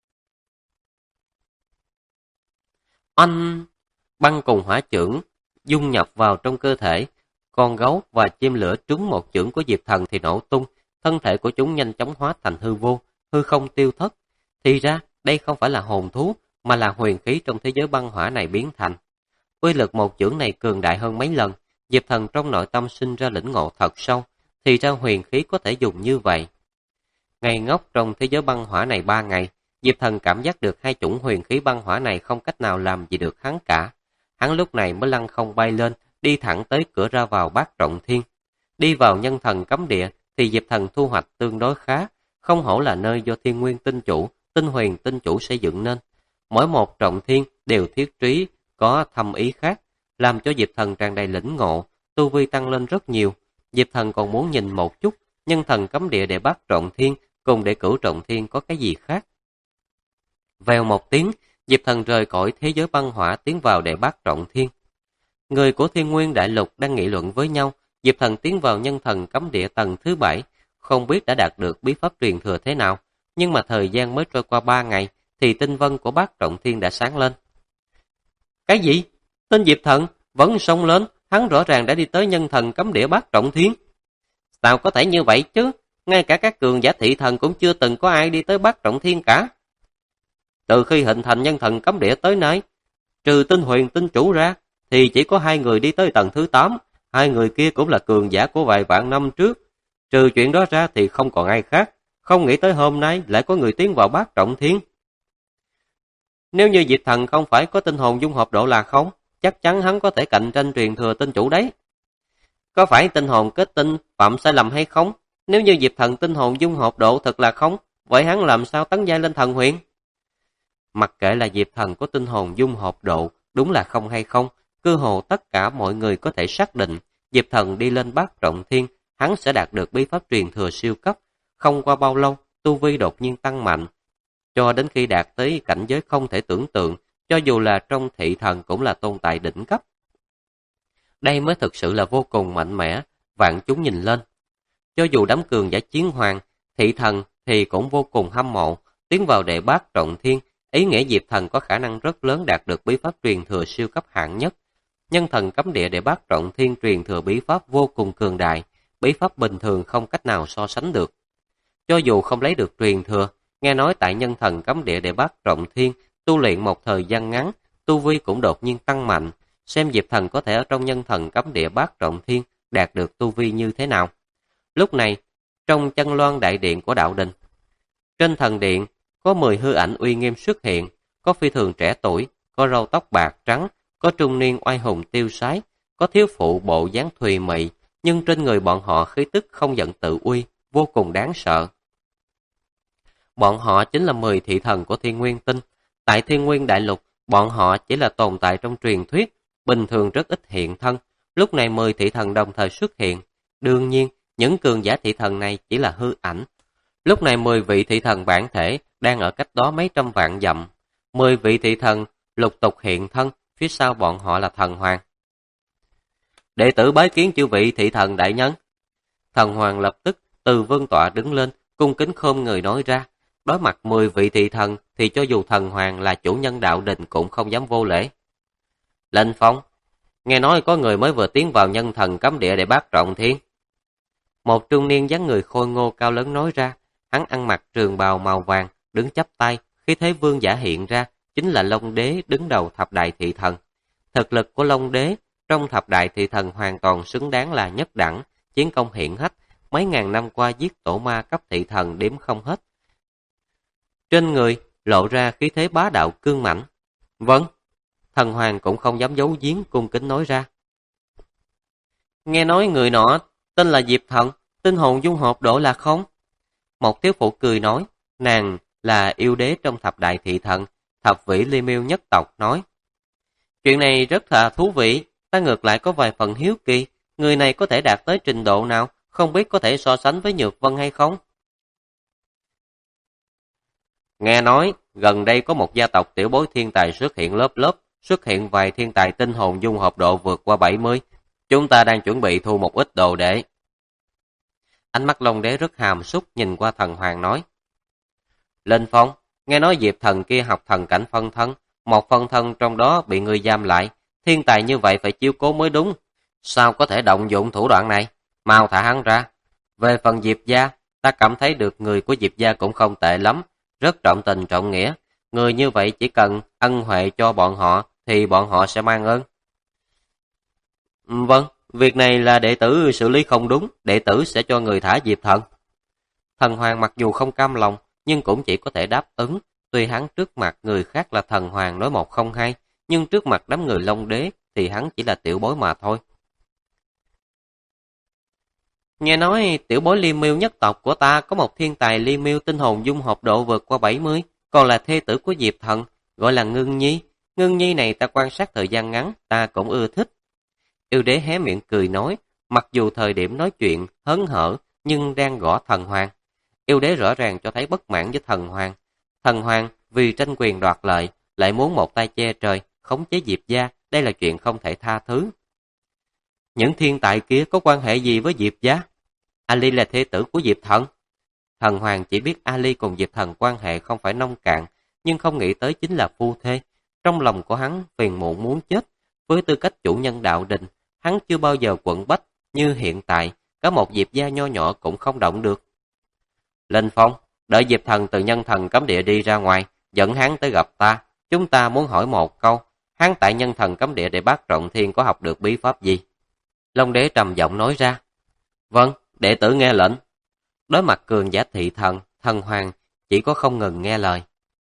Oanh! Băng cùng hỏa chưởng dung nhập vào trong cơ thể. Con gấu và chim lửa trúng một chưởng của Diệp Thần thì nổ tung, thân thể của chúng nhanh chóng hóa thành hư vô, hư không tiêu thất. Thì ra, đây không phải là hồn thú, mà là huyền khí trong thế giới băng hỏa này biến thành. Uy lực một chưởng này cường đại hơn mấy lần, Diệp Thần trong nội tâm sinh ra lĩnh ngộ thật sâu, thì ra huyền khí có thể dùng như vậy. Ngây ngốc trong thế giới băng hỏa này 3 ngày, Diệp Thần cảm giác được hai chủng huyền khí băng hỏa này không cách nào làm gì được hắn cả. Hắn lúc này mới lăng không bay lên, đi thẳng tới cửa ra vào Bát Trọng Thiên. Đi vào nhân thần cấm địa thì Diệp Thần thu hoạch tương đối khá, không hổ là nơi do Thiên Nguyên Tinh Chủ, Tinh Huyền Tinh Chủ xây dựng nên. Mỗi một trọng thiên đều thiết trí có thâm ý khác, làm cho Diệp Thần tràn đầy lĩnh ngộ, tu vi tăng lên rất nhiều. Diệp Thần còn muốn nhìn một chút, nhân thần cấm địa để Bát Trọng Thiên cùng để Cửu Trọng Thiên có cái gì khác. Vèo một tiếng, Diệp Thần rời khỏi thế giới băng hỏa tiến vào đệ Bát Trọng Thiên. Người của Thiên Nguyên Đại Lục đang nghị luận với nhau, Diệp Thần tiến vào nhân thần cấm địa tầng thứ 7, không biết đã đạt được bí pháp truyền thừa thế nào, nhưng mà thời gian mới trôi qua 3 ngày, thì tinh vân của Bát Trọng Thiên đã sáng lên. Cái gì? Tên Diệp Thần vẫn xông lên, hắn rõ ràng đã đi tới nhân thần cấm địa Bát Trọng Thiên. Sao có thể như vậy chứ? Ngay cả các cường giả thị thần cũng chưa từng có ai đi tới Bát Trọng Thiên cả. Từ khi hình thành nhân thần cấm địa tới nay, trừ Tinh Huyền Tinh Chủ ra, thì chỉ có 2 người đi tới tầng thứ 8, 2 người kia cũng là cường giả của vài vạn năm trước. Trừ chuyện đó ra thì không còn ai khác, không nghĩ tới hôm nay lại có người tiến vào Bát Trọng Thiên. Nếu như Diệp Thần không phải có tinh hồn dung hợp độ là không, chắc chắn hắn có thể cạnh tranh truyền thừa tinh chủ đấy. Có phải tinh hồn kết tinh phạm sai lầm hay không? Nếu như Diệp Thần tinh hồn dung hợp độ thật là không, vậy hắn làm sao tấn giai lên thần huyền? Mặc kệ là Diệp Thần có tinh hồn dung hợp độ đúng là không hay không, cơ hồ tất cả mọi người có thể xác định Diệp Thần đi lên Bát Trọng Thiên, hắn sẽ đạt được bí pháp truyền thừa siêu cấp. Không qua bao lâu, tu vi đột nhiên tăng mạnh, cho đến khi đạt tới cảnh giới không thể tưởng tượng, cho dù là trong thị thần cũng là tồn tại đỉnh cấp. Đây mới thực sự là vô cùng mạnh mẽ, vạn chúng nhìn lên. Cho dù đám cường giả chiến hoàng, thị thần thì cũng vô cùng hâm mộ, tiến vào đệ Bát Trọng Thiên, ý nghĩa Diệp Thần có khả năng rất lớn đạt được bí pháp truyền thừa siêu cấp hạng nhất. Nhân thần cấm địa để bát trọng thiên truyền thừa bí pháp vô cùng cường đại, bí pháp bình thường không cách nào so sánh được. Cho dù không lấy được truyền thừa, nghe nói tại nhân thần cấm địa để bát trọng thiên, tu luyện một thời gian ngắn, tu vi cũng đột nhiên tăng mạnh, xem Diệp Thần có thể ở trong nhân thần cấm địa bát trọng thiên đạt được tu vi như thế nào. Lúc này, trong chân loan đại điện của đạo đình, trên thần điện có 10 hư ảnh uy nghiêm xuất hiện, có phi thường trẻ tuổi, có râu tóc bạc trắng, có trung niên oai hùng tiêu sái, có thiếu phụ bộ dáng thùy mị, nhưng trên người bọn họ khí tức không giận tự uy, vô cùng đáng sợ. Bọn họ chính là 10 thị thần của Thiên Nguyên Tinh. Tại Thiên Nguyên Đại Lục, bọn họ chỉ là tồn tại trong truyền thuyết, bình thường rất ít hiện thân. Lúc này 10 thị thần đồng thời xuất hiện. Đương nhiên, những cường giả thị thần này chỉ là hư ảnh. Lúc này 10 vị thị thần bản thể đang ở cách đó mấy trăm vạn dặm. 10 vị thị thần lục tục hiện thân, phía sau bọn họ là thần hoàng. Đệ tử bái kiến chư vị thị thần đại nhân. Thần hoàng lập tức từ vương tọa đứng lên, cung kính khom người nói ra. Đối mặt 10 vị thị thần thì cho dù thần hoàng là chủ nhân đạo đình cũng không dám vô lễ. Lệnh Phong, nghe nói có người mới vừa tiến vào nhân thần cấm địa để bát trọng thiên. Một trung niên dáng người khôi ngô cao lớn nói ra, hắn ăn mặc trường bào màu vàng, đứng chắp tay, khi thế vương giả hiện ra, chính là Long Đế đứng đầu thập đại thị thần. Thực lực của Long Đế trong thập đại thị thần hoàn toàn xứng đáng là nhất đẳng, chiến công hiển hách, mấy ngàn năm qua giết tổ ma cấp thị thần đếm không hết. Trên người lộ ra khí thế bá đạo cương mãnh. Vâng, thần hoàng cũng không dám giấu giếm, cung kính nói ra. Nghe nói người nọ tên là Diệp Thần, tinh hồn dung hợp độ là không? Một thiếu phụ cười nói, nàng là yêu đế trong thập đại thị thần, thập vĩ Ly Miêu nhất tộc nói. Chuyện này rất là thú vị, ta ngược lại có vài phần hiếu kỳ, người này có thể đạt tới trình độ nào, không biết có thể so sánh với Nhược Vân hay không? Nghe nói, gần đây có một gia tộc tiểu bối thiên tài xuất hiện lớp lớp, xuất hiện vài thiên tài tinh hồn dung hợp độ vượt qua 70. Chúng ta đang chuẩn bị thu một ít đồ để. Ánh mắt Long Đế rất hàm súc nhìn qua thần hoàng nói. Linh Phong, nghe nói Diệp Thần kia học thần cảnh phân thân, một phân thân trong đó bị người giam lại. Thiên tài như vậy phải chiếu cố mới đúng. Sao có thể động dụng thủ đoạn này? Mau thả hắn ra. Về phần Diệp gia, ta cảm thấy được người của Diệp gia cũng không tệ lắm. Rất trọng tình trọng nghĩa. Người như vậy chỉ cần ân huệ cho bọn họ thì bọn họ sẽ mang ơn. Vâng, việc này là đệ tử xử lý không đúng, đệ tử sẽ cho người thả Diệp Thần. Thần hoàng mặc dù không cam lòng, nhưng cũng chỉ có thể đáp ứng. Tuy hắn trước mặt người khác là thần hoàng nói một không hai, nhưng trước mặt đám người Long Đế thì hắn chỉ là tiểu bối mà thôi. Nghe nói tiểu bối Ly Miêu nhất tộc của ta có một thiên tài Ly Miêu tinh hồn dung hợp độ vượt qua 70, còn là thê tử của Diệp Thần, gọi là Ngưng Nhi. Ngưng Nhi này ta quan sát thời gian ngắn, ta cũng ưa thích. Yêu đế hé miệng cười nói, mặc dù thời điểm nói chuyện hớn hở, nhưng đang gõ thần hoàng. Yêu đế rõ ràng cho thấy bất mãn với thần hoàng. Thần hoàng vì tranh quyền đoạt lợi, lại muốn một tay che trời, khống chế Diệp gia, đây là chuyện không thể tha thứ. Những thiên tài kia có quan hệ gì với Diệp gia? Ali là thê tử của Diệp Thần. Thần hoàng chỉ biết Ali cùng Diệp Thần quan hệ không phải nông cạn, nhưng không nghĩ tới chính là phu thê. Trong lòng của hắn phiền muộn muốn chết. Với tư cách chủ nhân đạo đình, hắn chưa bao giờ quận bách như hiện tại, có một Diệp gia nho nhỏ cũng không động được. Linh Phong, đợi Diệp Thần từ nhân thần cấm địa đi ra ngoài, dẫn hắn tới gặp ta. Chúng ta muốn hỏi một câu, hắn tại nhân thần cấm địa để bát trọng thiên có học được bí pháp gì? Long Đế trầm giọng nói ra. Vâng, đệ tử nghe lệnh. Đối mặt cường giả thị thần, thần hoàng chỉ có không ngừng nghe lời.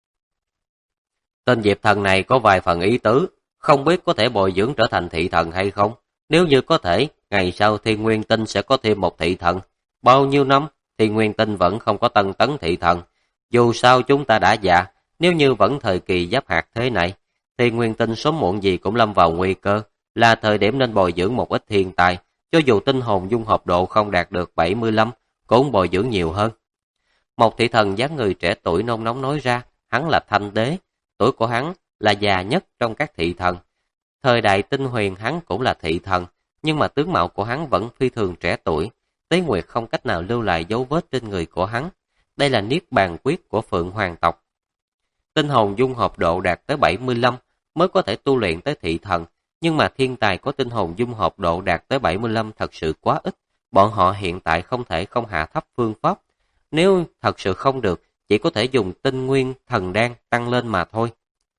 Tên Diệp Thần này có vài phần ý tứ, không biết có thể bồi dưỡng trở thành thị thần hay không. Nếu như có thể, ngày sau Thiên Nguyên Tinh sẽ có thêm một thị thần. Bao nhiêu năm, Thiên Nguyên Tinh vẫn không có tân tấn thị thần. Dù sao chúng ta đã già, nếu như vẫn thời kỳ giáp hạt thế này, Thiên Nguyên Tinh sớm muộn gì cũng lâm vào nguy cơ, là thời điểm nên bồi dưỡng một ít thiên tài. Cho dù tinh hồn dung hợp độ không đạt được 75, cũng bồi dưỡng nhiều hơn. Một thị thần dáng người trẻ tuổi nôn nóng nói ra, hắn là Thanh Đế, tuổi của hắn là già nhất trong các thị thần. Thời đại Tinh Huyền hắn cũng là thị thần, nhưng mà tướng mạo của hắn vẫn phi thường trẻ tuổi, Tế Nguyệt không cách nào lưu lại dấu vết trên người của hắn. Đây là niết bàn quyết của Phượng Hoàng tộc. Tinh hồn dung hợp độ đạt tới 75 mới có thể tu luyện tới thị thần, nhưng mà thiên tài có tinh hồn dung hợp độ đạt tới 75 thật sự quá ít. Bọn họ hiện tại không thể không hạ thấp phương pháp. Nếu thật sự không được, chỉ có thể dùng tinh nguyên thần đan tăng lên mà thôi.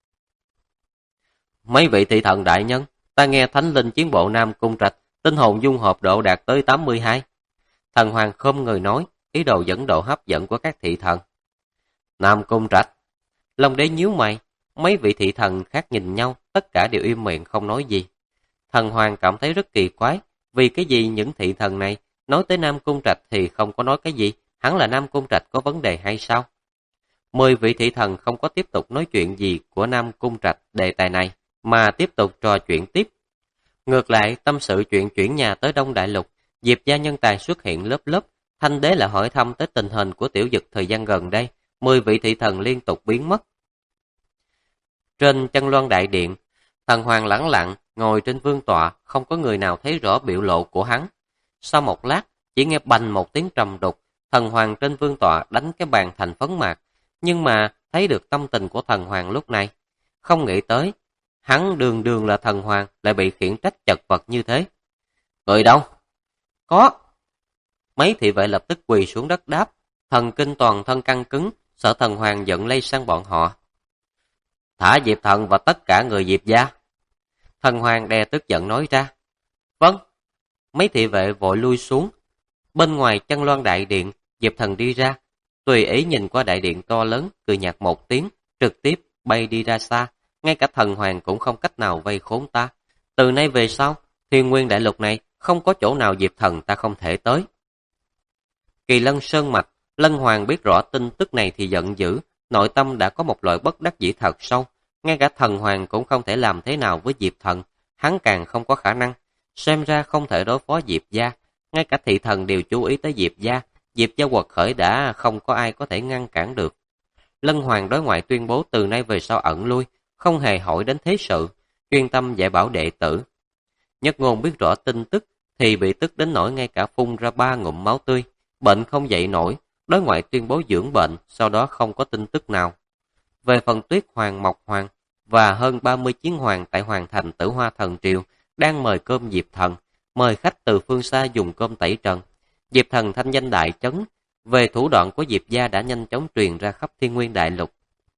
Mấy vị thị thần đại nhân, ta nghe Thánh Linh chiến bộ Nam Cung Trạch, tinh hồn dung hợp độ đạt tới 82. Thần Hoàng không người nói, ý đồ dẫn độ hấp dẫn của các thị thần. Nam Cung Trạch, Long Đế nhíu mày, mấy vị thị thần khác nhìn nhau, tất cả đều im miệng không nói gì. Thần Hoàng cảm thấy rất kỳ quái, vì cái gì những thị thần này nói tới Nam Cung Trạch thì không có nói cái gì, hắn là Nam Cung Trạch có vấn đề hay sao? 10 vị thị thần không có tiếp tục nói chuyện gì của Nam Cung Trạch đề tài này, mà tiếp tục trò chuyện tiếp. Ngược lại, tâm sự chuyện chuyển nhà tới Đông Đại Lục, Diệp gia nhân tài xuất hiện lớp lớp, Thanh Đế là hỏi thăm tới tình hình của Tiểu Dực thời gian gần đây, 10 vị thị thần liên tục biến mất. Trên chân loan đại điện, Thần Hoàng lẳng lặng ngồi trên vương tọa, không có người nào thấy rõ biểu lộ của hắn. Sau một lát, chỉ nghe bành một tiếng trầm đục, Thần Hoàng trên vương tọa đánh cái bàn thành phấn mạc, nhưng mà thấy được tâm tình của Thần Hoàng lúc này, không nghĩ tới, hắn đường đường là Thần Hoàng lại bị khiển trách chật vật như thế. Người đâu? Có. Mấy thị vệ lập tức quỳ xuống đất đáp, thần kinh toàn thân căng cứng, sợ Thần Hoàng giận lây sang bọn họ. Thả Diệp Thần và tất cả người Diệp gia. Thần Hoàng đè tức giận nói ra. Vâng. Mấy thị vệ vội lui xuống. Bên ngoài chân loan đại điện, Diệp Thần đi ra, tùy ý nhìn qua đại điện to lớn, cười nhạt một tiếng, trực tiếp bay đi ra xa. Ngay cả Thần Hoàng cũng không cách nào vây khốn ta. Từ nay về sau, Thiên Nguyên Đại Lục này không có chỗ nào Diệp Thần ta không thể tới. Kỳ Lân Sơn Mạch, Lân Hoàng biết rõ tin tức này thì giận dữ, nội tâm đã có một loại bất đắc dĩ thật sâu. Ngay cả Thần Hoàng cũng không thể làm thế nào với Diệp Thần, hắn càng không có khả năng. Xem ra không thể đối phó Diệp gia, ngay cả thị thần đều chú ý tới Diệp gia quật khởi đã không có ai có thể ngăn cản được. Lân Hoàng đối ngoại tuyên bố từ nay về sau ẩn lui, không hề hỏi đến thế sự, chuyên tâm dạy bảo đệ tử. Nhất Ngôn biết rõ tin tức thì bị tức đến nỗi ngay cả phun ra 3 ngụm máu tươi, bệnh không dậy nổi, đối ngoại tuyên bố dưỡng bệnh, sau đó không có tin tức nào. Về phần Tuyết Hoàng, Mộc Hoàng và hơn 30 chiến hoàng tại Hoàng thành Tử Hoa Thần Triều đang mời cơm Diệp Thần, mời khách từ phương xa dùng cơm tẩy trần. Diệp Thần thanh danh đại chấn, về thủ đoạn của Diệp gia đã nhanh chóng truyền ra khắp Thiên Nguyên Đại Lục.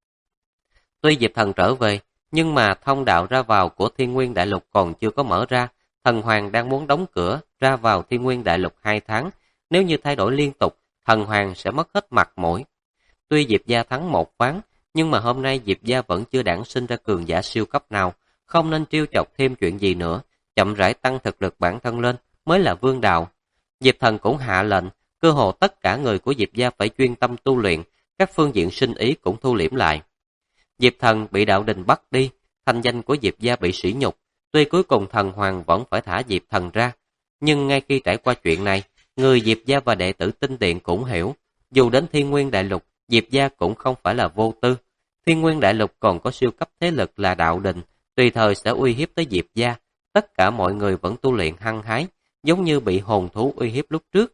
Tuy Diệp Thần trở về, nhưng mà thông đạo ra vào của Thiên Nguyên Đại Lục còn chưa có mở ra. Thần Hoàng đang muốn đóng cửa ra vào Thiên Nguyên Đại Lục 2 tháng. Nếu như thay đổi liên tục, Thần Hoàng sẽ mất hết mặt mũi. Tuy Diệp gia thắng một ván, nhưng mà hôm nay Diệp gia vẫn chưa đản sinh ra cường giả siêu cấp nào, không nên trêu chọc thêm chuyện gì nữa, chậm rãi tăng thực lực bản thân lên mới là vương đạo. Diệp Thần cũng hạ lệnh, cơ hồ tất cả người của Diệp gia phải chuyên tâm tu luyện, các phương diện sinh ý cũng thu liễm lại. Diệp Thần bị đạo đình bắt đi, thanh danh của Diệp gia bị sỉ nhục, tuy cuối cùng Thần Hoàng vẫn phải thả Diệp Thần ra, nhưng ngay khi trải qua chuyện này, người Diệp gia và đệ tử tinh điện cũng hiểu, dù đến Thiên Nguyên Đại Lục, Diệp gia cũng không phải là vô tư. Thiên Nguyên Đại Lục còn có siêu cấp thế lực là đạo đình, tùy thời sẽ uy hiếp tới Diệp gia. Tất cả mọi người vẫn tu luyện hăng hái, giống như bị hồn thú uy hiếp lúc trước.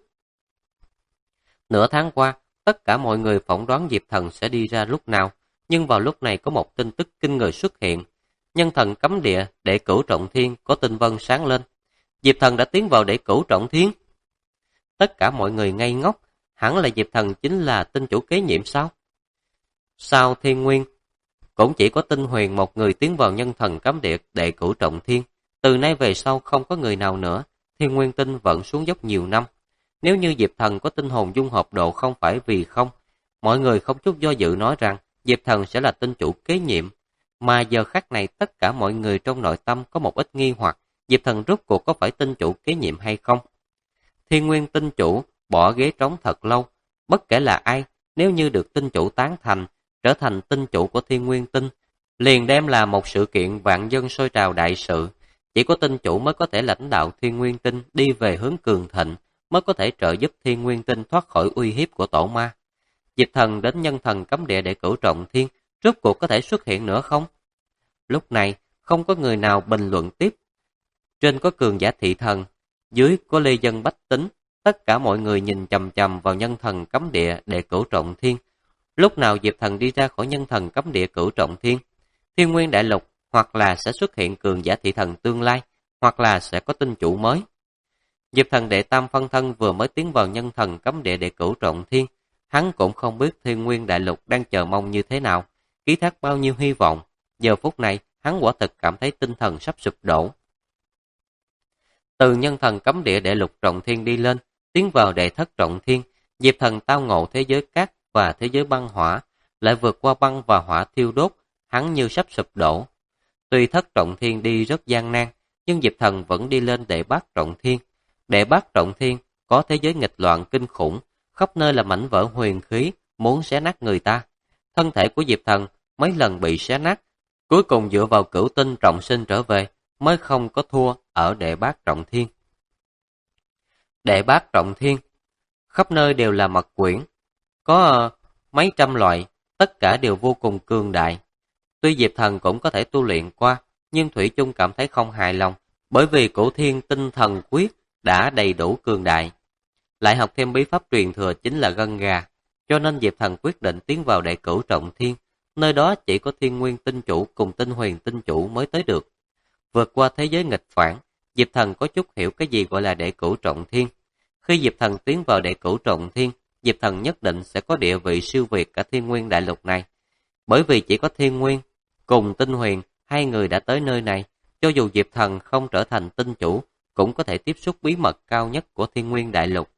Nửa tháng qua, tất cả mọi người phỏng đoán Diệp Thần sẽ đi ra lúc nào, nhưng vào lúc này có một tin tức kinh người xuất hiện. Nhân thần cấm địa Đệ Cửu Trọng Thiên có tinh vân sáng lên. Diệp Thần đã tiến vào Đệ Cửu Trọng Thiên. Tất cả mọi người ngây ngốc, hẳn là Diệp Thần chính là tinh chủ kế nhiệm sao? Sau Thiên Nguyên, cũng chỉ có Tinh Huyền một người tiến vào nhân thần cấm địa Đệ Cửu Trọng Thiên. Từ nay về sau không có người nào nữa, Thiên Nguyên Tinh vẫn xuống dốc nhiều năm. Nếu như Diệp Thần có tinh hồn dung hợp độ không phải vì không, mọi người không chút do dự nói rằng Diệp Thần sẽ là tinh chủ kế nhiệm. Mà giờ khắc này tất cả mọi người trong nội tâm có một ít nghi hoặc, Diệp Thần rốt cuộc có phải tinh chủ kế nhiệm hay không? Thiên Nguyên tinh chủ bỏ ghế trống thật lâu, bất kể là ai, nếu như được tinh chủ tán thành, trở thành tinh chủ của Thiên Nguyên Tinh, liền đem là một sự kiện vạn dân sôi trào đại sự. Chỉ có tinh chủ mới có thể lãnh đạo Thiên Nguyên Tinh đi về hướng cường thịnh, mới có thể trợ giúp Thiên Nguyên Tinh thoát khỏi uy hiếp của tổ ma. Diệp Thần đến nhân thần cấm địa Đệ Cửu Trọng Thiên, rốt cuộc có thể xuất hiện nữa không? Lúc này, không có người nào bình luận tiếp. Trên có cường giả thị thần, dưới có lê dân bách tính, tất cả mọi người nhìn chằm chằm vào nhân thần cấm địa Đệ Cửu Trọng Thiên. Lúc nào Diệp Thần đi ra khỏi nhân thần cấm địa Cửu Trọng Thiên, Thiên Nguyên Đại Lục hoặc là sẽ xuất hiện cường giả thị thần tương lai, hoặc là sẽ có tinh chủ mới. Diệp Thần đệ tam phân thân vừa mới tiến vào nhân thần cấm địa để cửu trọng thiên, hắn cũng không biết Thiên Nguyên Đại Lục đang chờ mong như thế nào, ký thác bao nhiêu hy vọng. Giờ phút này, hắn quả thực cảm thấy tinh thần sắp sụp đổ. Từ nhân thần cấm địa đệ lục trọng thiên đi lên, tiến vào đệ thất trọng thiên, Diệp Thần tao ngộ thế giới cát và thế giới băng hỏa, lại vượt qua băng và hỏa thiêu đốt, hắn như sắp sụp đổ. Tuy thất trọng thiên đi rất gian nan, nhưng Diệp Thần vẫn đi lên đệ bát trọng thiên. Đệ bát trọng thiên có thế giới nghịch loạn kinh khủng, khắp nơi là mảnh vỡ huyền khí, muốn xé nát người ta. Thân thể của Diệp Thần mấy lần bị xé nát, cuối cùng dựa vào cửu tinh trọng sinh trở về, mới không có thua ở đệ bát trọng thiên. Đệ bát trọng thiên, khắp nơi đều là mật quyển, có mấy trăm loại, tất cả đều vô cùng cường đại. Tuy Diệp Thần cũng có thể tu luyện qua, nhưng Thủy chung cảm thấy không hài lòng, bởi vì Cổ Thiên Tinh Thần Quyết đã đầy đủ cường đại. Lại học thêm bí pháp truyền thừa chính là gân gà, cho nên Diệp Thần quyết định tiến vào đệ cửu trọng thiên, nơi đó chỉ có Thiên Nguyên Tinh Chủ cùng Tinh Huyền Tinh Chủ mới tới được. Vượt qua thế giới nghịch phản, Diệp Thần có chút hiểu cái gì gọi là đệ cửu trọng thiên. Khi Diệp Thần tiến vào đệ cửu trọng thiên, Diệp Thần nhất định sẽ có địa vị siêu việt cả Thiên Nguyên Đại Lục này. Bởi vì chỉ có Thiên Nguyên cùng Tinh Huyền, hai người đã tới nơi này, cho dù Diệp Thần không trở thành tinh chủ, cũng có thể tiếp xúc bí mật cao nhất của Thiên Nguyên Đại Lục.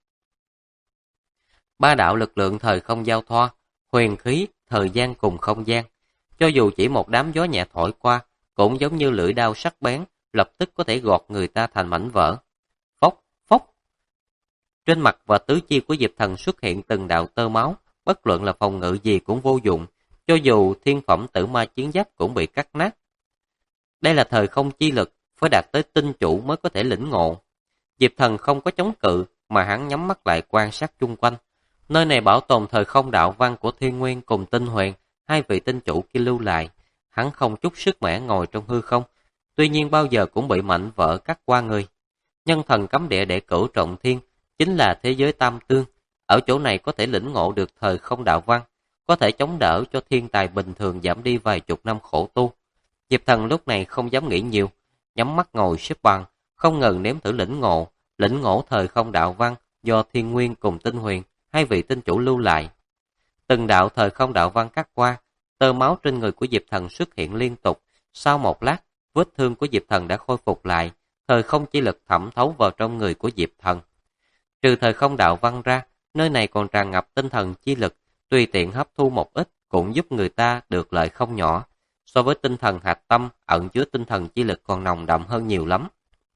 Ba đạo lực lượng thời không giao thoa, huyền khí, thời gian cùng không gian. Cho dù chỉ một đám gió nhẹ thổi qua, cũng giống như lưỡi đao sắc bén, lập tức có thể gọt người ta thành mảnh vỡ. Phốc, phốc. Trên mặt và tứ chi của Diệp Thần xuất hiện từng đạo tơ máu, bất luận là phòng ngự gì cũng vô dụng, cho dù thiên phẩm tử ma chiến giáp cũng bị cắt nát. Đây là thời không chi lực, phải đạt tới tinh chủ mới có thể lĩnh ngộ. Diệp Thần không có chống cự, mà hắn nhắm mắt lại quan sát chung quanh. Nơi này bảo tồn thời không đạo văn của Thiên Nguyên cùng Tinh Huyền, hai vị tinh chủ kia lưu lại. Hắn không chút sức mẻ ngồi trong hư không, tuy nhiên bao giờ cũng bị mảnh vỡ cắt qua người. Nhân thần cấm địa đệ cửu trọng thiên, chính là thế giới tam tương. Ở chỗ này có thể lĩnh ngộ được thời không đạo văn, có thể chống đỡ cho thiên tài bình thường giảm đi vài chục năm khổ tu. Diệp Thần lúc này không dám nghĩ nhiều, nhắm mắt ngồi xếp bằng, không ngừng nếm thử lĩnh ngộ thời không đạo văn do Thiên Nguyên cùng Tinh Huyền, hai vị tinh chủ lưu lại. Từng đạo thời không đạo văn cắt qua, tơ máu trên người của Diệp Thần xuất hiện liên tục. Sau một lát, vết thương của Diệp Thần đã khôi phục lại, thời không chi lực thẩm thấu vào trong người của Diệp Thần. Trừ thời không đạo văn ra, nơi này còn tràn ngập tinh thần chi lực, tùy tiện hấp thu một ít cũng giúp người ta được lợi không nhỏ. So với tinh thần hạch tâm, ẩn chứa tinh thần chi lực còn nồng đậm hơn nhiều lắm.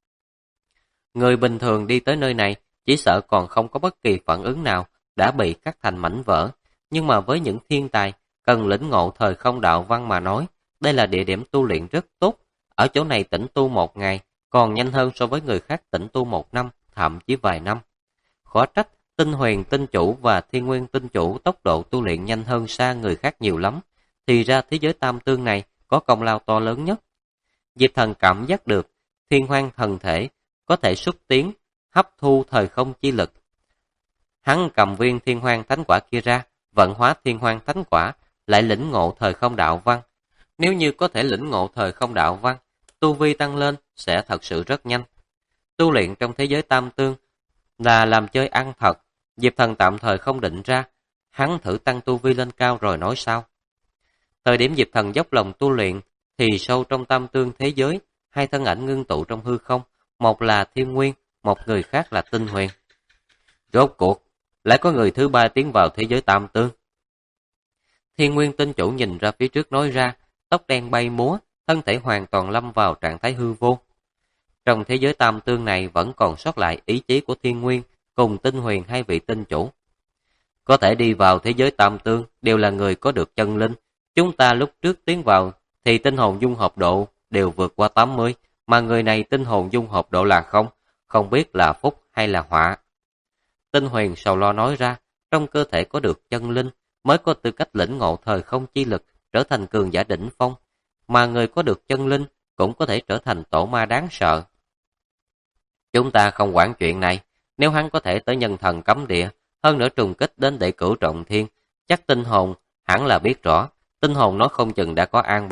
Người bình thường đi tới nơi này, chỉ sợ còn không có bất kỳ phản ứng nào, đã bị cắt thành mảnh vỡ. Nhưng mà với những thiên tài, cần lĩnh ngộ thời không đạo văn mà nói, đây là địa điểm tu luyện rất tốt. Ở chỗ này tĩnh tu một ngày, còn nhanh hơn so với người khác tĩnh tu một năm, thậm chí vài năm. Khó trách, Tinh Huyền Tinh Chủ và Thiên Nguyên Tinh Chủ tốc độ tu luyện nhanh hơn xa người khác nhiều lắm. Thì ra thế giới tam tương này có công lao to lớn nhất. Diệp Thần cảm giác được thiên hoang thần thể có thể xúc tiến, hấp thu thời không chi lực. Hắn cầm viên thiên hoang thánh quả kia ra, vận hóa thiên hoang thánh quả, lại lĩnh ngộ thời không đạo văn. Nếu như có thể lĩnh ngộ thời không đạo văn, tu vi tăng lên sẽ thật sự rất nhanh. Tu luyện trong thế giới tam tương là làm chơi ăn thật. Diệp Thần tạm thời không định ra, hắn thử tăng tu vi lên cao rồi nói sau. Thời điểm Diệp Thần dốc lòng tu luyện, thì sâu trong tam tương thế giới, hai thân ảnh ngưng tụ trong hư không, một là Thiên Nguyên, một người khác là Tinh Huyền. Rốt cuộc, lại có người thứ ba tiến vào thế giới tam tương. Thiên Nguyên Tinh Chủ nhìn ra phía trước nói ra, tóc đen bay múa, thân thể hoàn toàn lâm vào trạng thái hư vô. Trong thế giới tam tương này vẫn còn sót lại ý chí của Thiên Nguyên cùng Tinh Huyền hai vị tinh chủ. Có thể đi vào thế giới tam tương đều là người có được chân linh. Chúng ta lúc trước tiến vào thì tinh hồn dung hợp độ đều vượt qua 80, mà người này tinh hồn dung hợp độ là không biết là phúc hay là họa. Tinh Huyền sầu lo nói ra, trong cơ thể có được chân linh mới có tư cách lĩnh ngộ thời không chi lực, trở thành cường giả đỉnh phong, mà người có được chân linh cũng có thể trở thành tổ ma đáng sợ. Chúng ta không quản chuyện này, nếu hắn có thể tới nhân thần cấm địa, hơn nữa trùng kích đến đệ cửu trọng thiên, chắc tinh hồn hẳn là biết rõ, tinh hồn nó không chừng đã có an bài,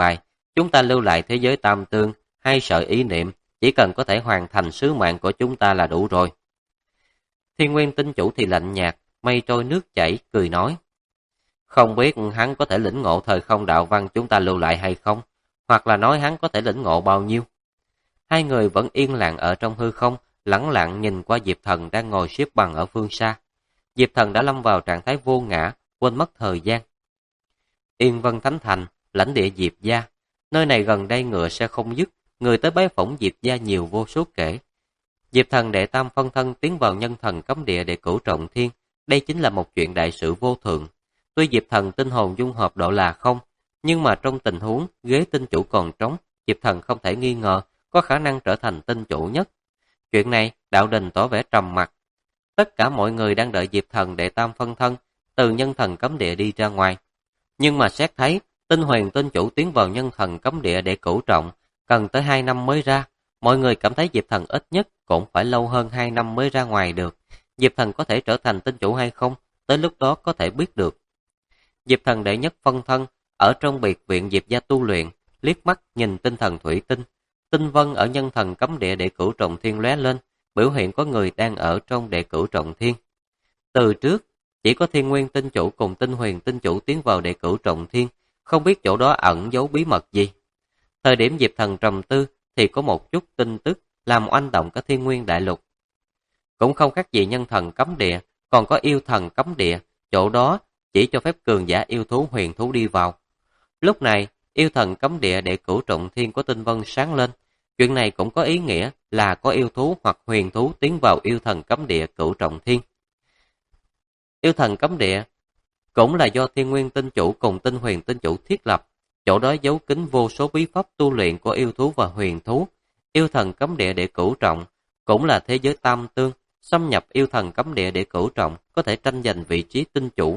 Chúng ta lưu lại thế giới tam tương, hay sợi ý niệm, chỉ cần có thể hoàn thành sứ mạng của chúng ta là đủ rồi. Thiên Nguyên Tinh Chủ thì lạnh nhạt, mây trôi nước chảy, cười nói. Không biết hắn có thể lĩnh ngộ thời không đạo văn chúng ta lưu lại hay không, hoặc là nói hắn có thể lĩnh ngộ bao nhiêu. Hai người vẫn yên lặng ở trong hư không, lẳng lặng nhìn qua Diệp Thần đang ngồi xếp bằng ở phương xa. Diệp Thần đã lâm vào trạng thái vô ngã, quên mất thời gian. Yên Vân Thánh Thành, lãnh địa Diệp gia. Nơi này gần đây ngựa sẽ không dứt, người tới bái phỏng Diệp gia nhiều vô số kể. Diệp Thần đệ tam phân thân tiến vào nhân thần cấm địa để cửu trọng thiên. Đây chính là một chuyện đại sự vô thượng. Tuy Diệp Thần tinh hồn dung hợp độ là không, nhưng mà trong tình huống ghế tinh chủ còn trống, Diệp Thần không thể nghi ngờ có khả năng trở thành tinh chủ nhất. Chuyện này, đạo đình tỏ vẻ trầm mặc. Tất cả mọi người đang đợi Diệp Thần đệ tam phân thân từ nhân thần cấm địa đi ra ngoài. Nhưng mà xét thấy, tinh huyền tinh chủ tiến vào nhân thần cấm địa để cửu trọng, cần tới 2 năm mới ra. Mọi người cảm thấy Diệp Thần ít nhất cũng phải lâu hơn 2 năm mới ra ngoài được. Diệp Thần có thể trở thành tinh chủ hay không, tới lúc đó có thể biết được. Diệp Thần đệ nhất phân thân, ở trong biệt viện Diệp gia tu luyện, liếc mắt nhìn tinh thần thủy tinh. Tinh vân ở nhân thần cấm địa đệ cửu trọng thiên lóe lên, biểu hiện có người đang ở trong đệ cửu trọng thiên. Từ trước, chỉ có Thiên Nguyên Tinh Chủ cùng Tinh Huyền Tinh Chủ tiến vào đệ cửu trọng thiên, không biết chỗ đó ẩn giấu bí mật gì. Thời điểm Diệp Thần trầm tư thì có một chút tin tức làm oanh động cả Thiên Nguyên Đại Lục. Cũng không khác gì nhân thần cấm địa, còn có yêu thần cấm địa, chỗ đó chỉ cho phép cường giả yêu thú huyền thú đi vào. Lúc này, yêu thần cấm địa đệ cửu trọng thiên của Tinh Vân sáng lên. Chuyện này cũng có ý nghĩa là có yêu thú hoặc huyền thú tiến vào yêu thần cấm địa cửu trọng thiên. Yêu thần cấm địa cũng là do Thiên Nguyên Tinh Chủ cùng Tinh Huyền Tinh Chủ thiết lập. Chỗ đó giấu kín vô số bí pháp tu luyện của yêu thú và huyền thú. Yêu thần cấm địa đệ cửu trọng cũng là thế giới tam tương. Xâm nhập yêu thần cấm địa đệ cửu trọng có thể tranh giành vị trí tinh chủ.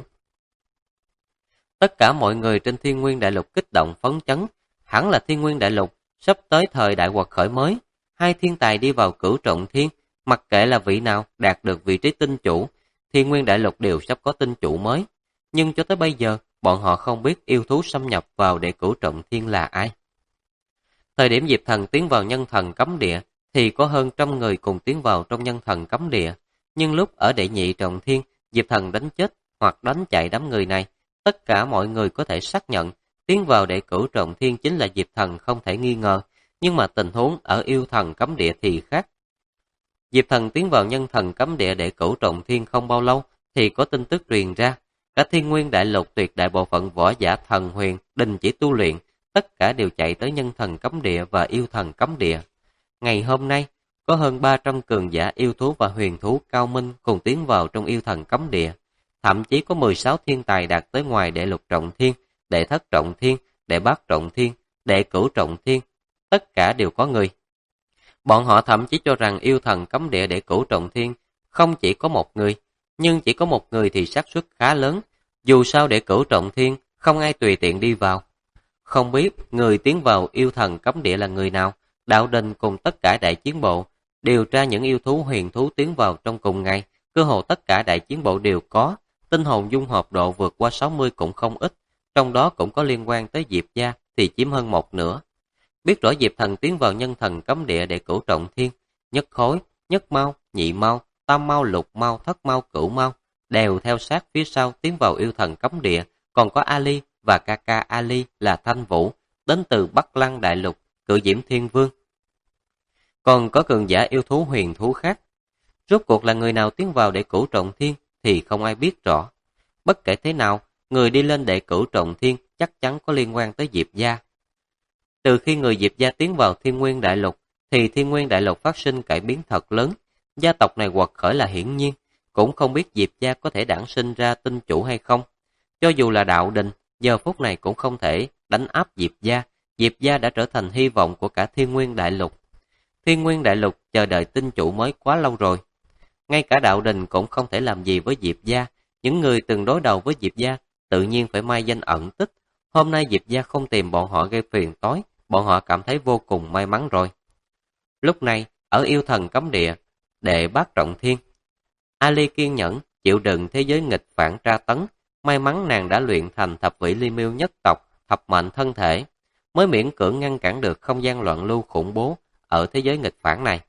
Tất cả mọi người trên Thiên Nguyên Đại Lục kích động phấn chấn. Hẳn là Thiên Nguyên Đại Lục sắp tới thời đại quật khởi mới. Hai thiên tài đi vào cửu trọng thiên, mặc kệ là vị nào đạt được vị trí tinh chủ, Thiên Nguyên Đại Lục đều sắp có tinh chủ mới. Nhưng cho tới bây giờ, bọn họ không biết yêu thú xâm nhập vào đệ cửu trọng thiên là ai. Thời điểm Diệp Thần tiến vào nhân thần cấm địa, thì có hơn 100 người cùng tiến vào trong nhân thần cấm địa. Nhưng lúc ở đệ nhị trọng thiên, Diệp Thần đánh chết hoặc đánh chạy đám người này, tất cả mọi người có thể xác nhận tiến vào đệ cửu trọng thiên chính là Diệp Thần không thể nghi ngờ. Nhưng mà tình huống ở yêu thần cấm địa thì khác. Diệp Thần tiến vào nhân thần cấm địa đệ cửu trọng thiên không bao lâu thì có tin tức truyền ra. Cả Thiên Nguyên Đại Lục tuyệt đại bộ phận võ giả thần huyền đình chỉ tu luyện, tất cả đều chạy tới nhân thần cấm địa và yêu thần cấm địa. Ngày hôm nay, có hơn 300 cường giả yêu thú và huyền thú cao minh cùng tiến vào trong yêu thần cấm địa. Thậm chí có 16 thiên tài đạt tới ngoài đệ lục trọng thiên, đệ thất trọng thiên, đệ bát trọng thiên, đệ cửu trọng thiên. Tất cả đều có người. Bọn họ thậm chí cho rằng yêu thần cấm địa đệ cửu trọng thiên không chỉ có một người, nhưng chỉ có một người thì xác suất khá lớn. Dù sao đệ cửu trọng thiên, không ai tùy tiện đi vào. Không biết người tiến vào yêu thần cấm địa là người nào, đạo đình cùng tất cả đại chiến bộ điều tra những yêu thú huyền thú tiến vào trong cùng ngày, cơ hồ tất cả đại chiến bộ đều có, tinh hồn dung hợp độ vượt qua 60 cũng không ít, trong đó cũng có liên quan tới Diệp gia thì chiếm hơn một nửa. Biết rõ Diệp Thần tiến vào nhân thần cấm địa để cửu trọng thiên, nhất khối, nhất mau, nhị mau, tam mau, lục mau, thất mau, cửu mau đều theo sát phía sau tiến vào yêu thần cấm địa, còn có Ali và ca ca Ali là Thanh Vũ, đến từ Bắc Lăng Đại Lục, Cự Diễm Thiên Vương. Còn có cường giả yêu thú huyền thú khác. Rốt cuộc là người nào tiến vào đệ cửu trọng thiên thì không ai biết rõ. Bất kể thế nào, người đi lên đệ cửu trọng thiên chắc chắn có liên quan tới Diệp gia. Từ khi người Diệp gia tiến vào Thiên Nguyên Đại Lục, thì Thiên Nguyên Đại Lục phát sinh cải biến thật lớn. Gia tộc này quật khởi là hiển nhiên, cũng không biết Diệp gia có thể đản sinh ra tinh chủ hay không. Cho dù là đạo đình, giờ phút này cũng không thể đánh áp Diệp gia. Diệp gia đã trở thành hy vọng của cả Thiên Nguyên Đại Lục. Thiên Nguyên Đại Lục chờ đợi tinh chủ mới quá lâu rồi. Ngay cả đạo đình cũng không thể làm gì với Diệp gia. Những người từng đối đầu với Diệp gia tự nhiên phải mai danh ẩn tích. Hôm nay Diệp gia không tìm bọn họ gây phiền toái, bọn họ cảm thấy vô cùng may mắn rồi. Lúc này, ở yêu thần cấm địa, đệ bát trọng thiên, Ali kiên nhẫn, chịu đựng thế giới nghịch phản tra tấn. May mắn nàng đã luyện thành thập vĩ ly miêu nhất tộc, thập mệnh thân thể. mới miễn cưỡng ngăn cản được không gian loạn lưu khủng bố ở thế giới nghịch phản này.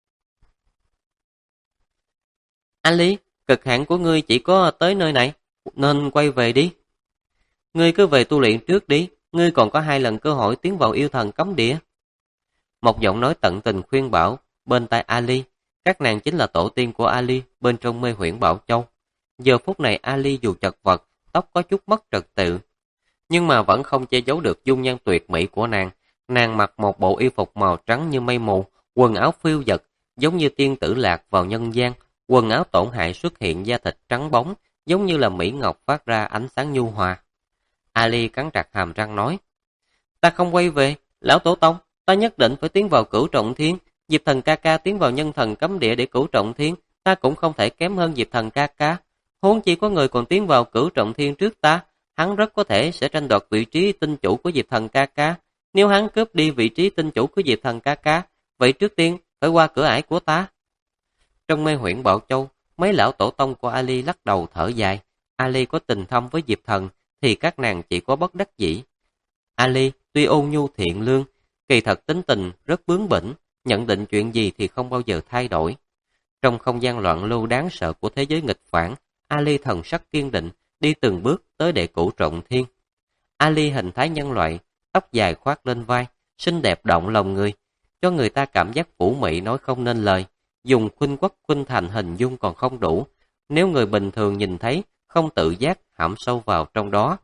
Ali, cực hạn của ngươi chỉ có tới nơi này, nên quay về đi. Ngươi cứ về tu luyện trước đi, ngươi còn có 2 lần cơ hội tiến vào yêu thần cấm địa. Một giọng nói tận tình khuyên bảo bên tai Ali, các nàng chính là tổ tiên của Ali bên trong mê huyễn Bảo Châu. Giờ phút này Ali dù chật vật, tóc có chút mất trật tự, nhưng mà vẫn không che giấu được dung nhan tuyệt mỹ của nàng. Nàng mặc một bộ y phục màu trắng như mây mù, quần áo phiêu dật, giống như tiên tử lạc vào nhân gian. Quần áo tổn hại xuất hiện da thịt trắng bóng, giống như là mỹ ngọc phát ra ánh sáng nhu hòa. Ali cắn chặt hàm răng nói, ta không quay về, lão tổ tông, ta nhất định phải tiến vào Cửu Trọng Thiên. Diệp Thần ca ca tiến vào nhân thần cấm địa để Cửu Trọng Thiên, ta cũng không thể kém hơn Diệp Thần ca ca. Huống chi có người còn tiến vào Cửu Trọng Thiên trước ta, hắn rất có thể sẽ tranh đoạt vị trí tinh chủ của Diệp Thần ca ca. Nếu hắn cướp đi vị trí tinh chủ của Diệp Thần ca ca, vậy trước tiên phải qua cửa ải của ta. Trong mê huyễn Bảo Châu, mấy lão tổ tông của Ali lắc đầu thở dài. Ali có tình thâm với Diệp Thần thì các nàng chỉ có bất đắc dĩ. Ali tuy ôn nhu thiện lương, kỳ thật tính tình rất bướng bỉnh, nhận định chuyện gì thì không bao giờ thay đổi. Trong không gian loạn lưu đáng sợ của thế giới nghịch phản, Ali thần sắc kiên định, đi từng bước tới đệ Cửu Trọng Thiên. Ali hình thái nhân loại, tóc dài khoác lên vai, xinh đẹp động lòng người, cho người ta cảm giác phủ mị nói không nên lời. Dùng khuynh quốc khuynh thành hình dung còn không đủ, nếu người bình thường nhìn thấy, không tự giác hãm sâu vào trong đó.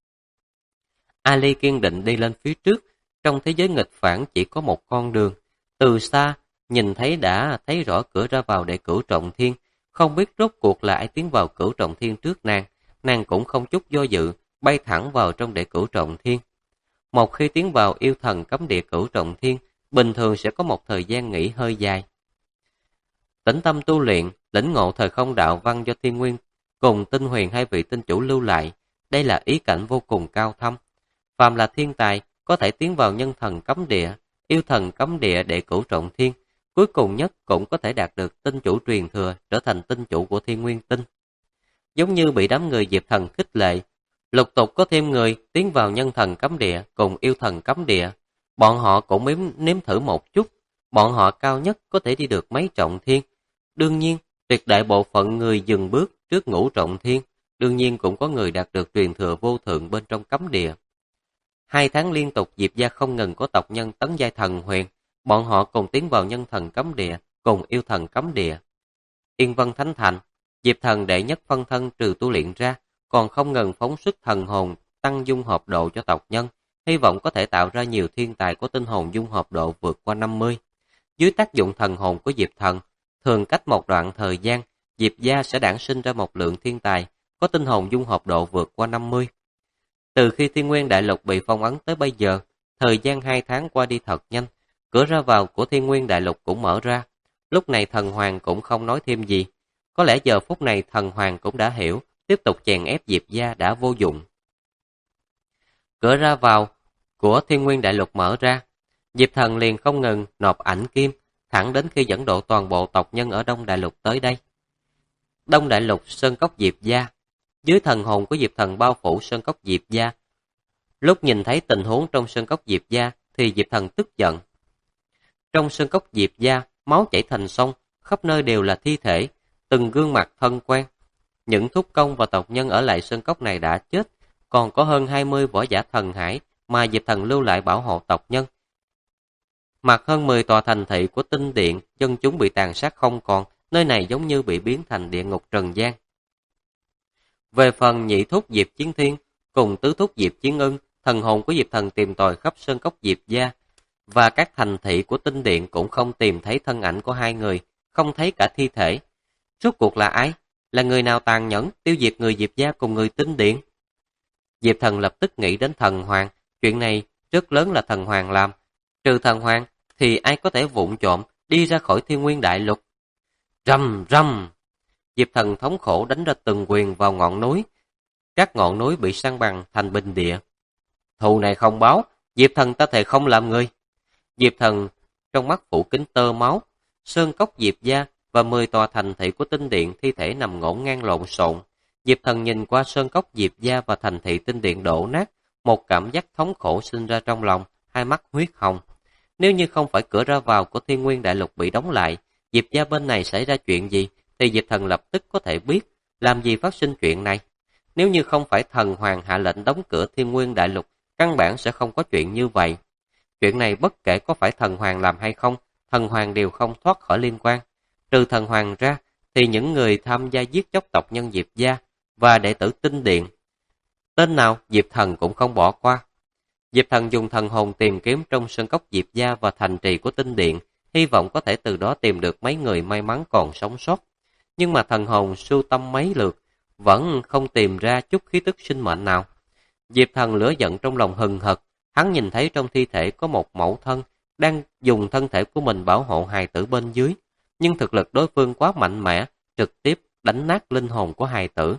Ali kiên định đi lên phía trước, trong thế giới nghịch phản chỉ có một con đường. Từ xa, nhìn thấy đã thấy rõ cửa ra vào đệ Cửu Trọng Thiên, không biết rốt cuộc là ai tiến vào Cửu Trọng Thiên trước nàng cũng không chút do dự, bay thẳng vào trong đệ Cửu Trọng Thiên. Một khi tiến vào yêu thần cấm địa Cửu Trọng Thiên, bình thường sẽ có một thời gian nghỉ hơi dài. Tĩnh tâm tu luyện, lĩnh ngộ thời không đạo văn do Thiên Nguyên cùng Tinh Huyền hai vị tinh chủ lưu lại, đây là ý cảnh vô cùng cao thâm. Phàm là thiên tài có thể tiến vào nhân thần cấm địa, yêu thần cấm địa đệ Cửu Trọng Thiên, cuối cùng nhất cũng có thể đạt được tinh chủ truyền thừa, trở thành tinh chủ của Thiên Nguyên Tinh. Giống như bị đám người Diệp Thần khích lệ, lục tục có thêm người tiến vào nhân thần cấm địa cùng yêu thần cấm địa, bọn họ cũng nếm thử một chút, bọn họ cao nhất có thể đi được mấy trọng thiên. Đương nhiên, tuyệt đại bộ phận người dừng bước trước Ngũ Trọng Thiên, đương nhiên cũng có người đạt được truyền thừa vô thượng bên trong cấm địa. 2 tháng liên tục Diệp gia không ngừng có tộc nhân tấn giai thần huyền, bọn họ cùng tiến vào nhân thần cấm địa, cùng yêu thần cấm địa. Yên Vân Thánh Thành, Diệp Thần đệ nhất phân thân trừ tu luyện ra, còn không ngừng phóng xuất thần hồn, tăng dung hợp độ cho tộc nhân, hy vọng có thể tạo ra nhiều thiên tài có tinh hồn dung hợp độ vượt qua 50. Dưới tác dụng thần hồn của Diệp Thần, thường cách một đoạn thời gian, Diệp gia sẽ đản sinh ra một lượng thiên tài có tinh hồn dung hợp độ vượt qua 50. Từ khi Thiên Nguyên Đại Lục bị phong ấn tới bây giờ, thời gian 2 tháng qua đi thật nhanh, cửa ra vào của Thiên Nguyên Đại Lục cũng mở ra. Lúc này Thần Hoàng cũng không nói thêm gì. Có lẽ giờ phút này Thần Hoàng cũng đã hiểu, tiếp tục chèn ép Diệp gia đã vô dụng. Cửa ra vào của Thiên Nguyên Đại Lục mở ra, Diệp Thần liền không ngừng nộp ảnh kim, thẳng đến khi dẫn độ toàn bộ tộc nhân ở Đông Đại Lục tới đây. Đông Đại Lục Sơn Cốc Diệp gia, dưới thần hồn của Diệp Thần bao phủ Sơn Cốc Diệp gia. Lúc nhìn thấy tình huống trong Sơn Cốc Diệp gia thì Diệp Thần tức giận. Trong Sơn Cốc Diệp gia, máu chảy thành sông, khắp nơi đều là thi thể, từng gương mặt thân quen. Những thúc công và tộc nhân ở lại Sơn Cốc này đã chết, còn có hơn 20 võ giả thần hải mà Diệp Thần lưu lại bảo hộ tộc nhân. Mặt hơn 10 tòa thành thị của Tinh Điện, dân chúng bị tàn sát không còn, nơi này giống như bị biến thành địa ngục trần gian. Về phần nhị thúc Diệp Chiến Thiên cùng tứ thúc Diệp Chiến Ưng, thần hồn của Diệp Thần tìm tòi khắp Sơn Cốc Diệp gia và các thành thị của Tinh Điện cũng không tìm thấy thân ảnh của hai người, không thấy cả thi thể. Rốt cuộc là ai? Là người nào tàn nhẫn tiêu diệt người Diệp gia cùng người Tinh Điện? Diệp Thần lập tức nghĩ đến Thần Hoàng, chuyện này rất lớn là Thần Hoàng làm. Trừ Thần Hoàng thì ai có thể vụng trộm đi ra khỏi Thiên Nguyên Đại Lục? Rầm rầm! Diệp Thần thống khổ đánh ra từng quyền vào ngọn núi. Các ngọn núi bị san bằng thành bình địa. Thù này không báo, Diệp Thần ta thề không làm người. Diệp Thần trong mắt phủ kính tơ máu, Sơn Cốc Diệp gia và 10 tòa thành thị của Tinh Điện thi thể nằm ngổn ngang lộn xộn. Diệp Thần nhìn qua Sơn Cốc Diệp gia và thành thị Tinh Điện đổ nát, một cảm giác thống khổ sinh ra trong lòng, hai mắt huyết hồng. Nếu như không phải cửa ra vào của Thiên Nguyên Đại Lục bị đóng lại, Diệp gia bên này xảy ra chuyện gì, thì Diệp Thần lập tức có thể biết làm gì phát sinh chuyện này. Nếu như không phải thần hoàng hạ lệnh đóng cửa Thiên Nguyên Đại Lục, căn bản sẽ không có chuyện như vậy. Chuyện này bất kể có phải thần hoàng làm hay không, thần hoàng đều không thoát khỏi liên quan. Trừ thần hoàng ra, thì những người tham gia giết chóc tộc nhân Diệp gia và đệ tử Tinh Điện, tên nào Diệp Thần cũng không bỏ qua. Diệp Thần dùng thần hồn tìm kiếm trong sơn cốc Diệp gia và thành trì của Tinh Điện, hy vọng có thể từ đó tìm được mấy người may mắn còn sống sót. Nhưng mà thần hồn sưu tâm mấy lượt, vẫn không tìm ra chút khí tức sinh mệnh nào. Diệp Thần lửa giận trong lòng hừng hực, hắn nhìn thấy trong thi thể có một mẫu thân đang dùng thân thể của mình bảo hộ hài tử bên dưới, nhưng thực lực đối phương quá mạnh mẽ, trực tiếp đánh nát linh hồn của hài tử.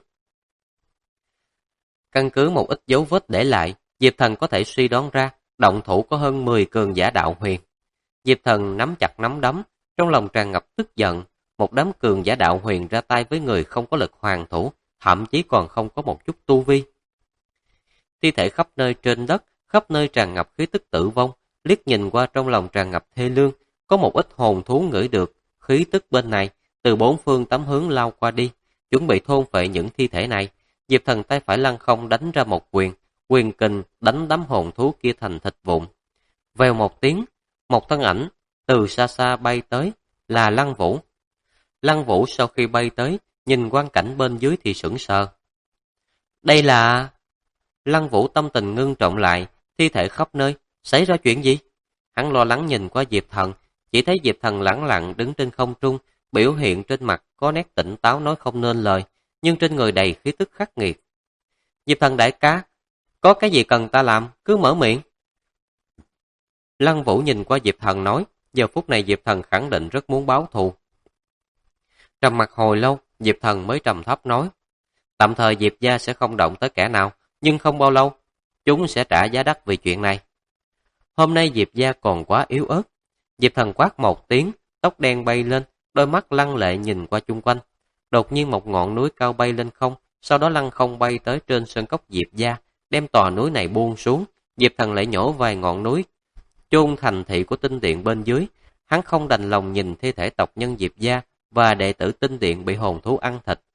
Căn cứ một ít dấu vết để lại, Diệp Thần có thể suy đoán ra động thủ có hơn 10 cường giả đạo huyền. Diệp Thần nắm chặt nắm đấm, trong lòng tràn ngập tức giận. Một đám cường giả đạo huyền ra tay với người không có lực hoàn thủ, thậm chí còn không có một chút tu vi. Thi thể khắp nơi trên đất, khắp nơi tràn ngập khí tức tử vong, liếc nhìn qua trong lòng tràn ngập thê lương, có một ít hồn thú ngửi được khí tức bên này, từ bốn phương tám hướng lao qua đi, chuẩn bị thôn phệ những thi thể này. Diệp Thần tay phải lăng không đánh ra một quyền, quyền kình đánh đám hồn thú kia thành thịt vụn. Vèo một tiếng, một thân ảnh từ xa xa bay tới, là Lăng Vũ. Lăng Vũ sau khi bay tới, nhìn quang cảnh bên dưới thì sững sờ. Đây là... Lăng Vũ tâm tình ngưng trọng lại, thi thể khắp nơi, xảy ra chuyện gì? Hắn lo lắng nhìn qua Diệp Thần, chỉ thấy Diệp Thần lẳng lặng đứng trên không trung, biểu hiện trên mặt có nét tỉnh táo nói không nên lời, nhưng trên người đầy khí tức khắc nghiệt. Diệp Thần đại ca, có cái gì cần ta làm, cứ mở miệng. Lăng Vũ nhìn qua Diệp Thần nói, giờ phút này Diệp Thần khẳng định rất muốn báo thù. Trầm mặt hồi lâu, Diệp Thần mới trầm thấp nói, tạm thời Diệp gia sẽ không động tới kẻ nào, nhưng không bao lâu, chúng sẽ trả giá đắt vì chuyện này. Hôm nay Diệp gia còn quá yếu ớt. Diệp Thần quát một tiếng, tóc đen bay lên, đôi mắt lăng lệ nhìn qua chung quanh. Đột nhiên một ngọn núi cao bay lên không, sau đó lăng không bay tới trên sơn cốc Diệp gia, đem tòa núi này buông xuống. Diệp Thần lại nhổ vài ngọn núi, chôn thành thị của Tinh Điện bên dưới. Hắn không đành lòng nhìn thi thể tộc nhân Diệp gia và đệ tử Tinh Điện bị hồn thú ăn thịt.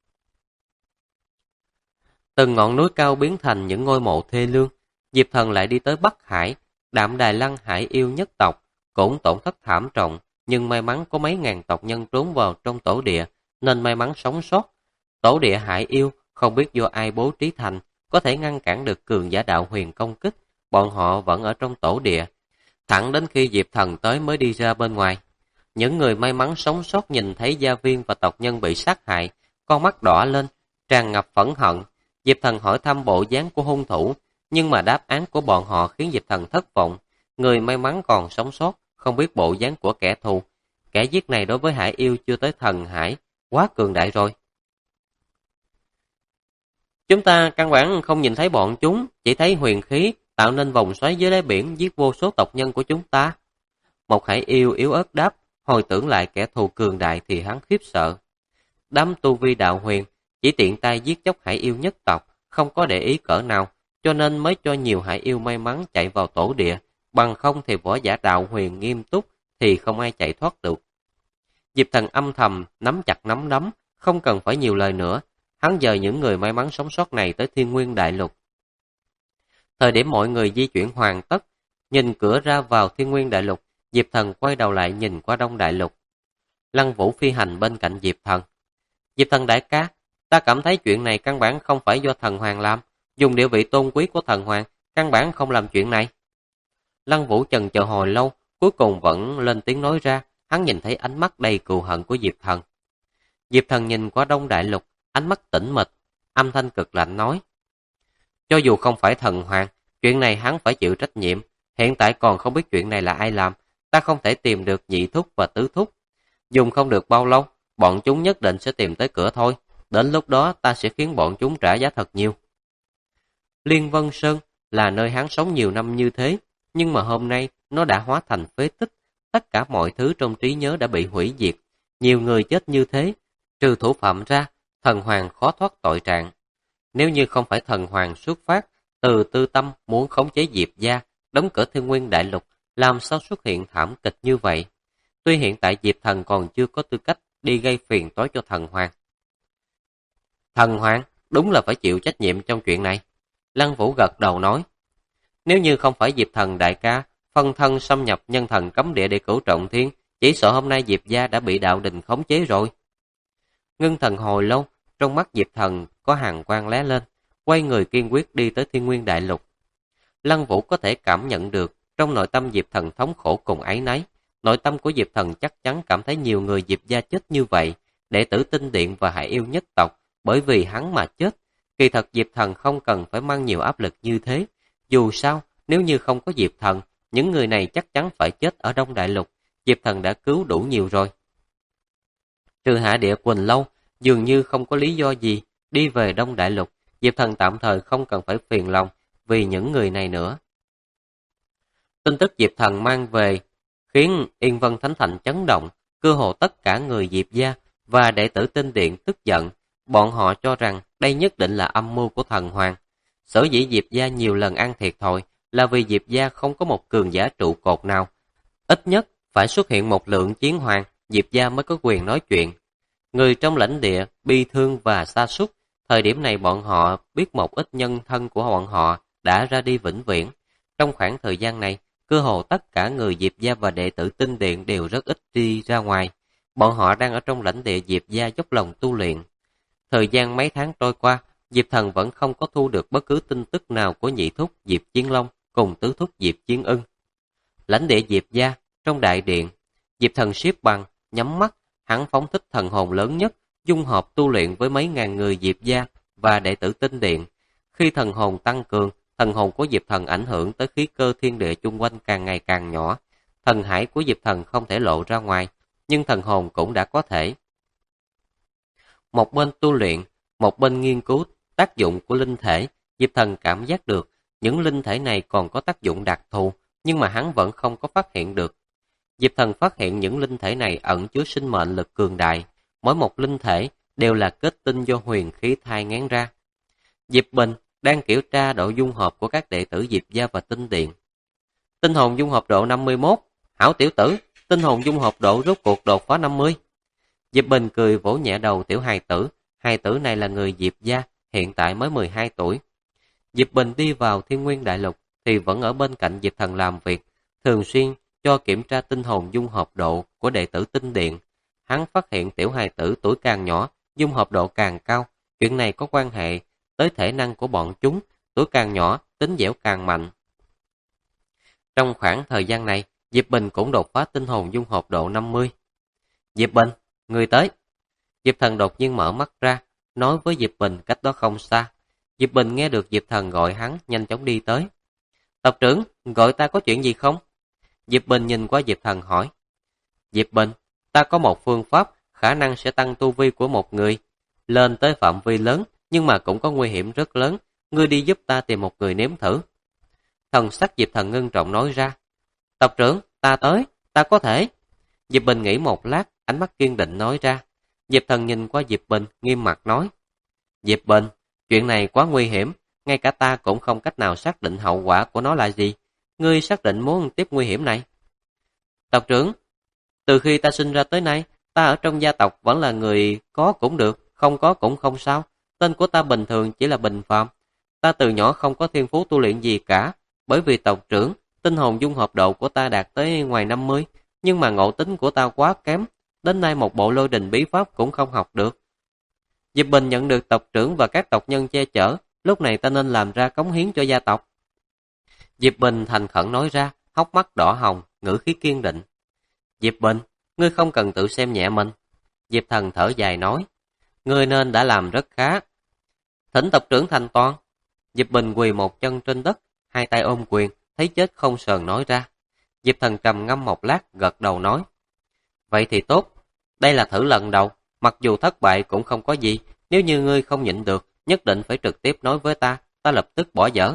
Từng ngọn núi cao biến thành những ngôi mộ thê lương. Diệp Thần lại đi tới Bắc Hải, Đạm Đài Lăng Hải yêu nhất tộc, cũng tổn thất thảm trọng, nhưng may mắn có mấy ngàn tộc nhân trốn vào trong tổ địa, nên may mắn sống sót. Tổ địa Hải yêu không biết do ai bố trí thành, có thể ngăn cản được cường giả đạo huyền công kích, bọn họ vẫn ở trong tổ địa, thẳng đến khi Diệp Thần tới mới đi ra bên ngoài. Những người may mắn sống sót nhìn thấy gia viên và tộc nhân bị sát hại, con mắt đỏ lên, tràn ngập phẫn hận. Diệp Thần hỏi thăm bộ dáng của hung thủ, nhưng mà đáp án của bọn họ khiến Diệp Thần thất vọng. Người may mắn còn sống sót, không biết bộ dáng của kẻ thù. Kẻ giết này đối với Hải yêu chưa tới thần hải, quá cường đại rồi. Chúng ta căn bản không nhìn thấy bọn chúng, chỉ thấy huyền khí tạo nên vòng xoáy dưới đáy biển giết vô số tộc nhân của chúng ta. Một Hải yêu yếu ớt đáp, hồi tưởng lại kẻ thù cường đại thì hắn khiếp sợ. Đám tu vi đạo huyền chỉ tiện tay giết chóc Hải yêu nhất tộc, không có để ý cỡ nào, cho nên mới cho nhiều Hải yêu may mắn chạy vào tổ địa, bằng không thì võ giả đạo huyền nghiêm túc thì không ai chạy thoát được. Diệp Thần âm thầm nắm chặt nắm đấm, không cần phải nhiều lời nữa, hắn dời những người may mắn sống sót này tới Thiên Nguyên Đại Lục. Thời điểm mọi người di chuyển hoàn tất, nhìn cửa ra vào Thiên Nguyên Đại Lục, Diệp Thần quay đầu lại nhìn qua Đông Đại Lục. Lăng Vũ phi hành bên cạnh Diệp Thần. Diệp Thần đại ca, ta cảm thấy chuyện này căn bản không phải do thần hoàng làm, dùng địa vị tôn quý của thần hoàng, căn bản không làm chuyện này. Lăng Vũ chần chờ hồi lâu, cuối cùng vẫn lên tiếng nói ra, hắn nhìn thấy ánh mắt đầy cừu hận của Diệp Thần. Diệp Thần nhìn qua Đông Đại Lục, ánh mắt tĩnh mịch, âm thanh cực lạnh nói. Cho dù không phải thần hoàng, chuyện này hắn phải chịu trách nhiệm, hiện tại còn không biết chuyện này là ai làm, ta không thể tìm được nhị thúc và tứ thúc. Dùng không được bao lâu, bọn chúng nhất định sẽ tìm tới cửa thôi, đến lúc đó ta sẽ khiến bọn chúng trả giá thật nhiều. Liên Vân Sơn là nơi hắn sống nhiều năm như thế, nhưng mà hôm nay nó đã hóa thành phế tích, tất cả mọi thứ trong trí nhớ đã bị hủy diệt, nhiều người chết như thế, trừ thủ phạm ra, thần hoàng khó thoát tội trạng. Nếu như không phải thần hoàng xuất phát từ tư tâm muốn khống chế Diệp gia, đóng cửa Thiên Nguyên Đại Lục, làm sao xuất hiện thảm kịch như vậy? Tuy hiện tại Diệp Thần còn chưa có tư cách đi gây phiền toái cho Thần Hoàng. Thần Hoàng, đúng là phải chịu trách nhiệm trong chuyện này. Lăng Vũ gật đầu nói, nếu như không phải Diệp Thần đại ca, phân thân xâm nhập nhân thần cấm địa để cửu trọng thiên, chỉ sợ hôm nay Diệp gia đã bị đạo đình khống chế rồi. Ngưng Thần hồi lâu, trong mắt Diệp Thần có hàn quang lóe lên, quay người kiên quyết đi tới Thiên Nguyên Đại Lục. Lăng Vũ có thể cảm nhận được trong nội tâm Diệp Thần thống khổ cùng áy náy. Nội tâm của Diệp Thần chắc chắn cảm thấy nhiều người Diệp gia chết như vậy, đệ tử Tinh Điện và Hải Yêu nhất tộc, bởi vì hắn mà chết. Kỳ thật Diệp Thần không cần phải mang nhiều áp lực như thế. Dù sao, nếu như không có Diệp Thần, những người này chắc chắn phải chết ở Đông Đại Lục. Diệp Thần đã cứu đủ nhiều rồi. Trừ Hạ Địa Quỳnh Lâu, dường như không có lý do gì đi về Đông Đại Lục. Diệp Thần tạm thời không cần phải phiền lòng vì những người này nữa. Tin tức Diệp Thần mang về khiến Yên Vân Thánh Thành chấn động, cơ hồ tất cả người Diệp gia và đệ tử Tinh Điện tức giận. Bọn họ cho rằng đây nhất định là âm mưu của Thần Hoàng. Sở dĩ Diệp gia nhiều lần ăn thiệt thòi là vì Diệp gia không có một cường giả trụ cột nào. Ít nhất phải xuất hiện một lượng chiến hoàng, Diệp gia mới có quyền nói chuyện. Người trong lãnh địa bi thương và sa sút, thời điểm này bọn họ biết một ít nhân thân của bọn họ đã ra đi vĩnh viễn. Trong khoảng thời gian này, cơ hồ tất cả người Diệp gia và đệ tử Tinh Điện đều rất ít đi ra ngoài. Bọn họ đang ở trong lãnh địa Diệp gia dốc lòng tu luyện. Thời gian mấy tháng trôi qua, Diệp Thần vẫn không có thu được bất cứ tin tức nào của nhị thúc Diệp Chiến Long cùng tứ thúc Diệp Chiến Ưng. Lãnh địa Diệp gia, trong đại điện, Diệp Thần xếp bằng, nhắm mắt, hắn phóng thích thần hồn lớn nhất, dung hợp tu luyện với mấy ngàn người Diệp gia và đệ tử Tinh Điện. Khi thần hồn tăng cường, thần hồn của Diệp Thần ảnh hưởng tới khí cơ thiên địa chung quanh càng ngày càng nhỏ. Thần hải của Diệp Thần không thể lộ ra ngoài, nhưng thần hồn cũng đã có thể. Một bên tu luyện, một bên nghiên cứu tác dụng của linh thể, Diệp Thần cảm giác được những linh thể này còn có tác dụng đặc thù, nhưng mà hắn vẫn không có phát hiện được. Diệp Thần phát hiện những linh thể này ẩn chứa sinh mệnh lực cường đại, mỗi một linh thể đều là kết tinh do huyền khí thai ngán ra. Diệp Bình đang kiểm tra độ dung hợp của các đệ tử Diệp gia và Tinh Điện. Tinh hồn dung hợp độ 51, hảo tiểu tử, tinh hồn dung hợp độ rốt cuộc đột phá 50. Diệp Bình cười vỗ nhẹ đầu tiểu hài tử này là người Diệp gia, hiện tại mới 12 tuổi. Diệp Bình đi vào Thiên Nguyên Đại Lục thì vẫn ở bên cạnh Diệp Thần làm việc, thường xuyên cho kiểm tra tinh hồn dung hợp độ của đệ tử Tinh Điện. Hắn phát hiện tiểu hài tử tuổi càng nhỏ, dung hợp độ càng cao, chuyện này có quan hệ tới thể năng của bọn chúng, tuổi càng nhỏ, tính dẻo càng mạnh. Trong khoảng thời gian này, Diệp Bình cũng đột phá tinh hồn dung hợp độ 50. Diệp Bình, người tới. Diệp Thần đột nhiên mở mắt ra, nói với Diệp Bình cách đó không xa. Diệp Bình nghe được Diệp Thần gọi hắn, nhanh chóng đi tới. Tộc trưởng, gọi ta có chuyện gì không? Diệp Bình nhìn qua Diệp Thần hỏi. Diệp Bình, ta có một phương pháp khả năng sẽ tăng tu vi của một người lên tới phạm vi lớn, nhưng mà cũng có nguy hiểm rất lớn. Ngươi đi giúp ta tìm một người nếm thử. Thần sắc Diệp Thần ngưng trọng nói ra. Tộc trưởng, ta tới, ta có thể. Diệp Bình nghĩ một lát, ánh mắt kiên định nói ra. Diệp Thần nhìn qua Diệp Bình, nghiêm mặt nói. Diệp Bình, chuyện này quá nguy hiểm, ngay cả ta cũng không cách nào xác định hậu quả của nó là gì. Ngươi xác định muốn tiếp nguy hiểm này. Tộc trưởng, từ khi ta sinh ra tới nay, ta ở trong gia tộc vẫn là người có cũng được, không có cũng không sao. Tên của ta bình thường chỉ là bình phàm. Ta từ nhỏ không có thiên phú tu luyện gì cả, bởi vì tộc trưởng, tinh hồn dung hợp độ của ta đạt tới ngoài 50, nhưng mà ngộ tính của ta quá kém, đến nay một bộ lôi đình bí pháp cũng không học được. Diệp Bình nhận được tộc trưởng và các tộc nhân che chở, lúc này ta nên làm ra cống hiến cho gia tộc. Diệp Bình thành khẩn nói ra, hốc mắt đỏ hồng, ngữ khí kiên định. Diệp Bình, ngươi không cần tự xem nhẹ mình. Diệp Thần thở dài nói, ngươi nên đã làm rất khá. Thỉnh tộc trưởng thành toàn. Diệp Bình quỳ một chân trên đất, hai tay ôm quyền, thấy chết không sờn nói ra. Diệp Thần trầm ngâm một lát, gật đầu nói. Vậy thì tốt, đây là thử lần đầu, mặc dù thất bại cũng không có gì, nếu như ngươi không nhịn được, nhất định phải trực tiếp nói với ta, ta lập tức bỏ dở.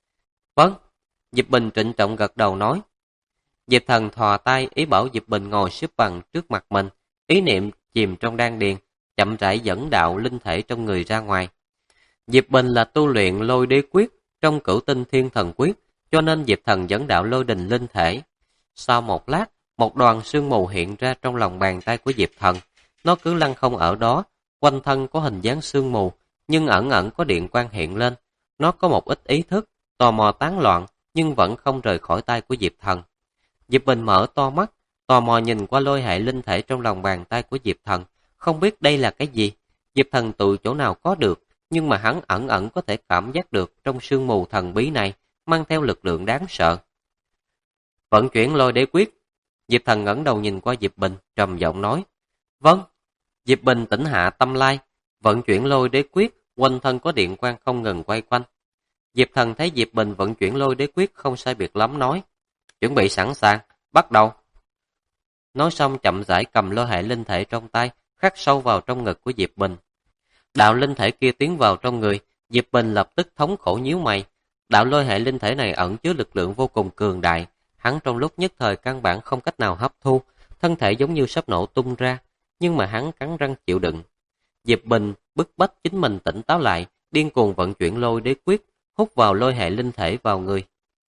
Vâng, Diệp Bình trịnh trọng gật đầu nói. Diệp Thần thò tay ý bảo Diệp Bình ngồi xếp bằng trước mặt mình, ý niệm chìm trong đan điền, chậm rãi dẫn đạo linh thể trong người ra ngoài. Diệp Bình là tu luyện lôi đế quyết trong Cửu Tinh Thiên Thần Quyết, cho nên Diệp Thần dẫn đạo lôi đình linh thể. Sau một lát, một đoàn sương mù hiện ra trong lòng bàn tay của Diệp Thần. Nó cứ lăn không ở đó, quanh thân có hình dáng sương mù, nhưng ẩn ẩn có điện quang hiện lên. Nó có một ít ý thức, tò mò tán loạn, nhưng vẫn không rời khỏi tay của Diệp Thần. Diệp Bình mở to mắt, tò mò nhìn qua lôi hệ linh thể trong lòng bàn tay của Diệp Thần, không biết đây là cái gì. Diệp Thần từ chỗ nào có được, nhưng mà hắn ẩn ẩn có thể cảm giác được trong sương mù thần bí này, mang theo lực lượng đáng sợ. Vận chuyển lôi đế quyết. Diệp Thần ngẩng đầu nhìn qua Diệp Bình, trầm giọng nói. Vâng. Diệp Bình tỉnh hạ tâm lai, vận chuyển lôi đế quyết, quanh thân có điện quang không ngừng quay quanh. Diệp Thần thấy Diệp Bình vận chuyển lôi đế quyết không sai biệt lắm nói. Chuẩn bị sẵn sàng, bắt đầu. Nói xong chậm rãi cầm lôi hệ linh thể trong tay, khắc sâu vào trong ngực của Diệp Bình. Đạo linh thể kia tiến vào trong người, Diệp Bình lập tức thống khổ nhíu mày. Đạo lôi hệ linh thể này ẩn chứa lực lượng vô cùng cường đại, hắn trong lúc nhất thời căn bản không cách nào hấp thu, thân thể giống như sắp nổ tung ra, nhưng mà hắn cắn răng chịu đựng. Diệp Bình bức bách chính mình tỉnh táo lại, điên cuồng vận chuyển lôi đế quyết, hút vào lôi hệ linh thể vào người.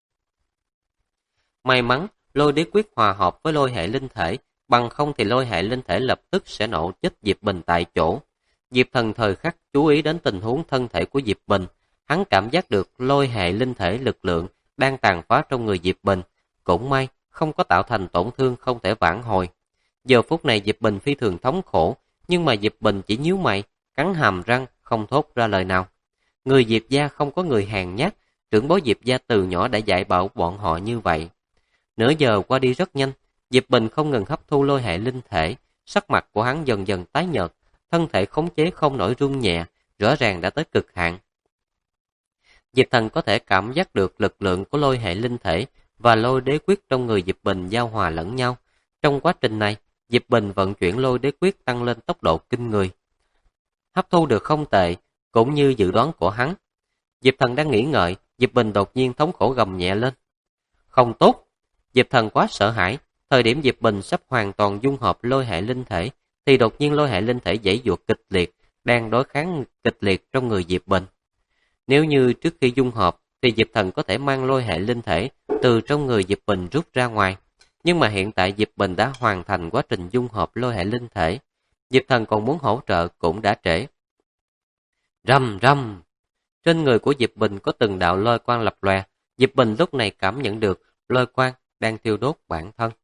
May mắn, lôi đế quyết hòa hợp với lôi hệ linh thể, bằng không thì lôi hệ linh thể lập tức sẽ nổ chết Diệp Bình tại chỗ. Diệp Thần thời khắc chú ý đến tình huống thân thể của Diệp Bình, hắn cảm giác được lôi hệ linh thể lực lượng đang tàn phá trong người Diệp Bình, cũng may không có tạo thành tổn thương không thể vãn hồi. Giờ phút này Diệp Bình phi thường thống khổ, nhưng mà Diệp Bình chỉ nhíu mày, cắn hàm răng không thốt ra lời nào. Người Diệp gia không có người hèn nhát, trưởng bối Diệp gia từ nhỏ đã dạy bảo bọn họ như vậy. Nửa giờ qua đi rất nhanh, Diệp Bình không ngừng hấp thu lôi hệ linh thể, sắc mặt của hắn dần dần tái nhợt, thân thể khống chế không nổi run nhẹ, rõ ràng đã tới cực hạn. Diệp Thần có thể cảm giác được lực lượng của lôi hệ linh thể và lôi đế quyết trong người Diệp Bình giao hòa lẫn nhau. Trong quá trình này, Diệp Bình vận chuyển lôi đế quyết tăng lên tốc độ kinh người. Hấp thu được không tệ, cũng như dự đoán của hắn. Diệp Thần đang nghĩ ngợi, Diệp Bình đột nhiên thống khổ gầm nhẹ lên. Không tốt! Diệp Thần quá sợ hãi, thời điểm Diệp Bình sắp hoàn toàn dung hợp lôi hệ linh thể, thì đột nhiên lôi hệ linh thể giãy giụa kịch liệt, đang đối kháng kịch liệt trong người Diệp Bình. Nếu như trước khi dung hợp, thì Diệp Thần có thể mang lôi hệ linh thể từ trong người Diệp Bình rút ra ngoài. Nhưng mà hiện tại Diệp Bình đã hoàn thành quá trình dung hợp lôi hệ linh thể. Diệp Thần còn muốn hỗ trợ cũng đã trễ. Rầm rầm! Trên người của Diệp Bình có từng đạo lôi quang lập lòe. Diệp Bình lúc này cảm nhận được lôi quang đang thiêu đốt bản thân.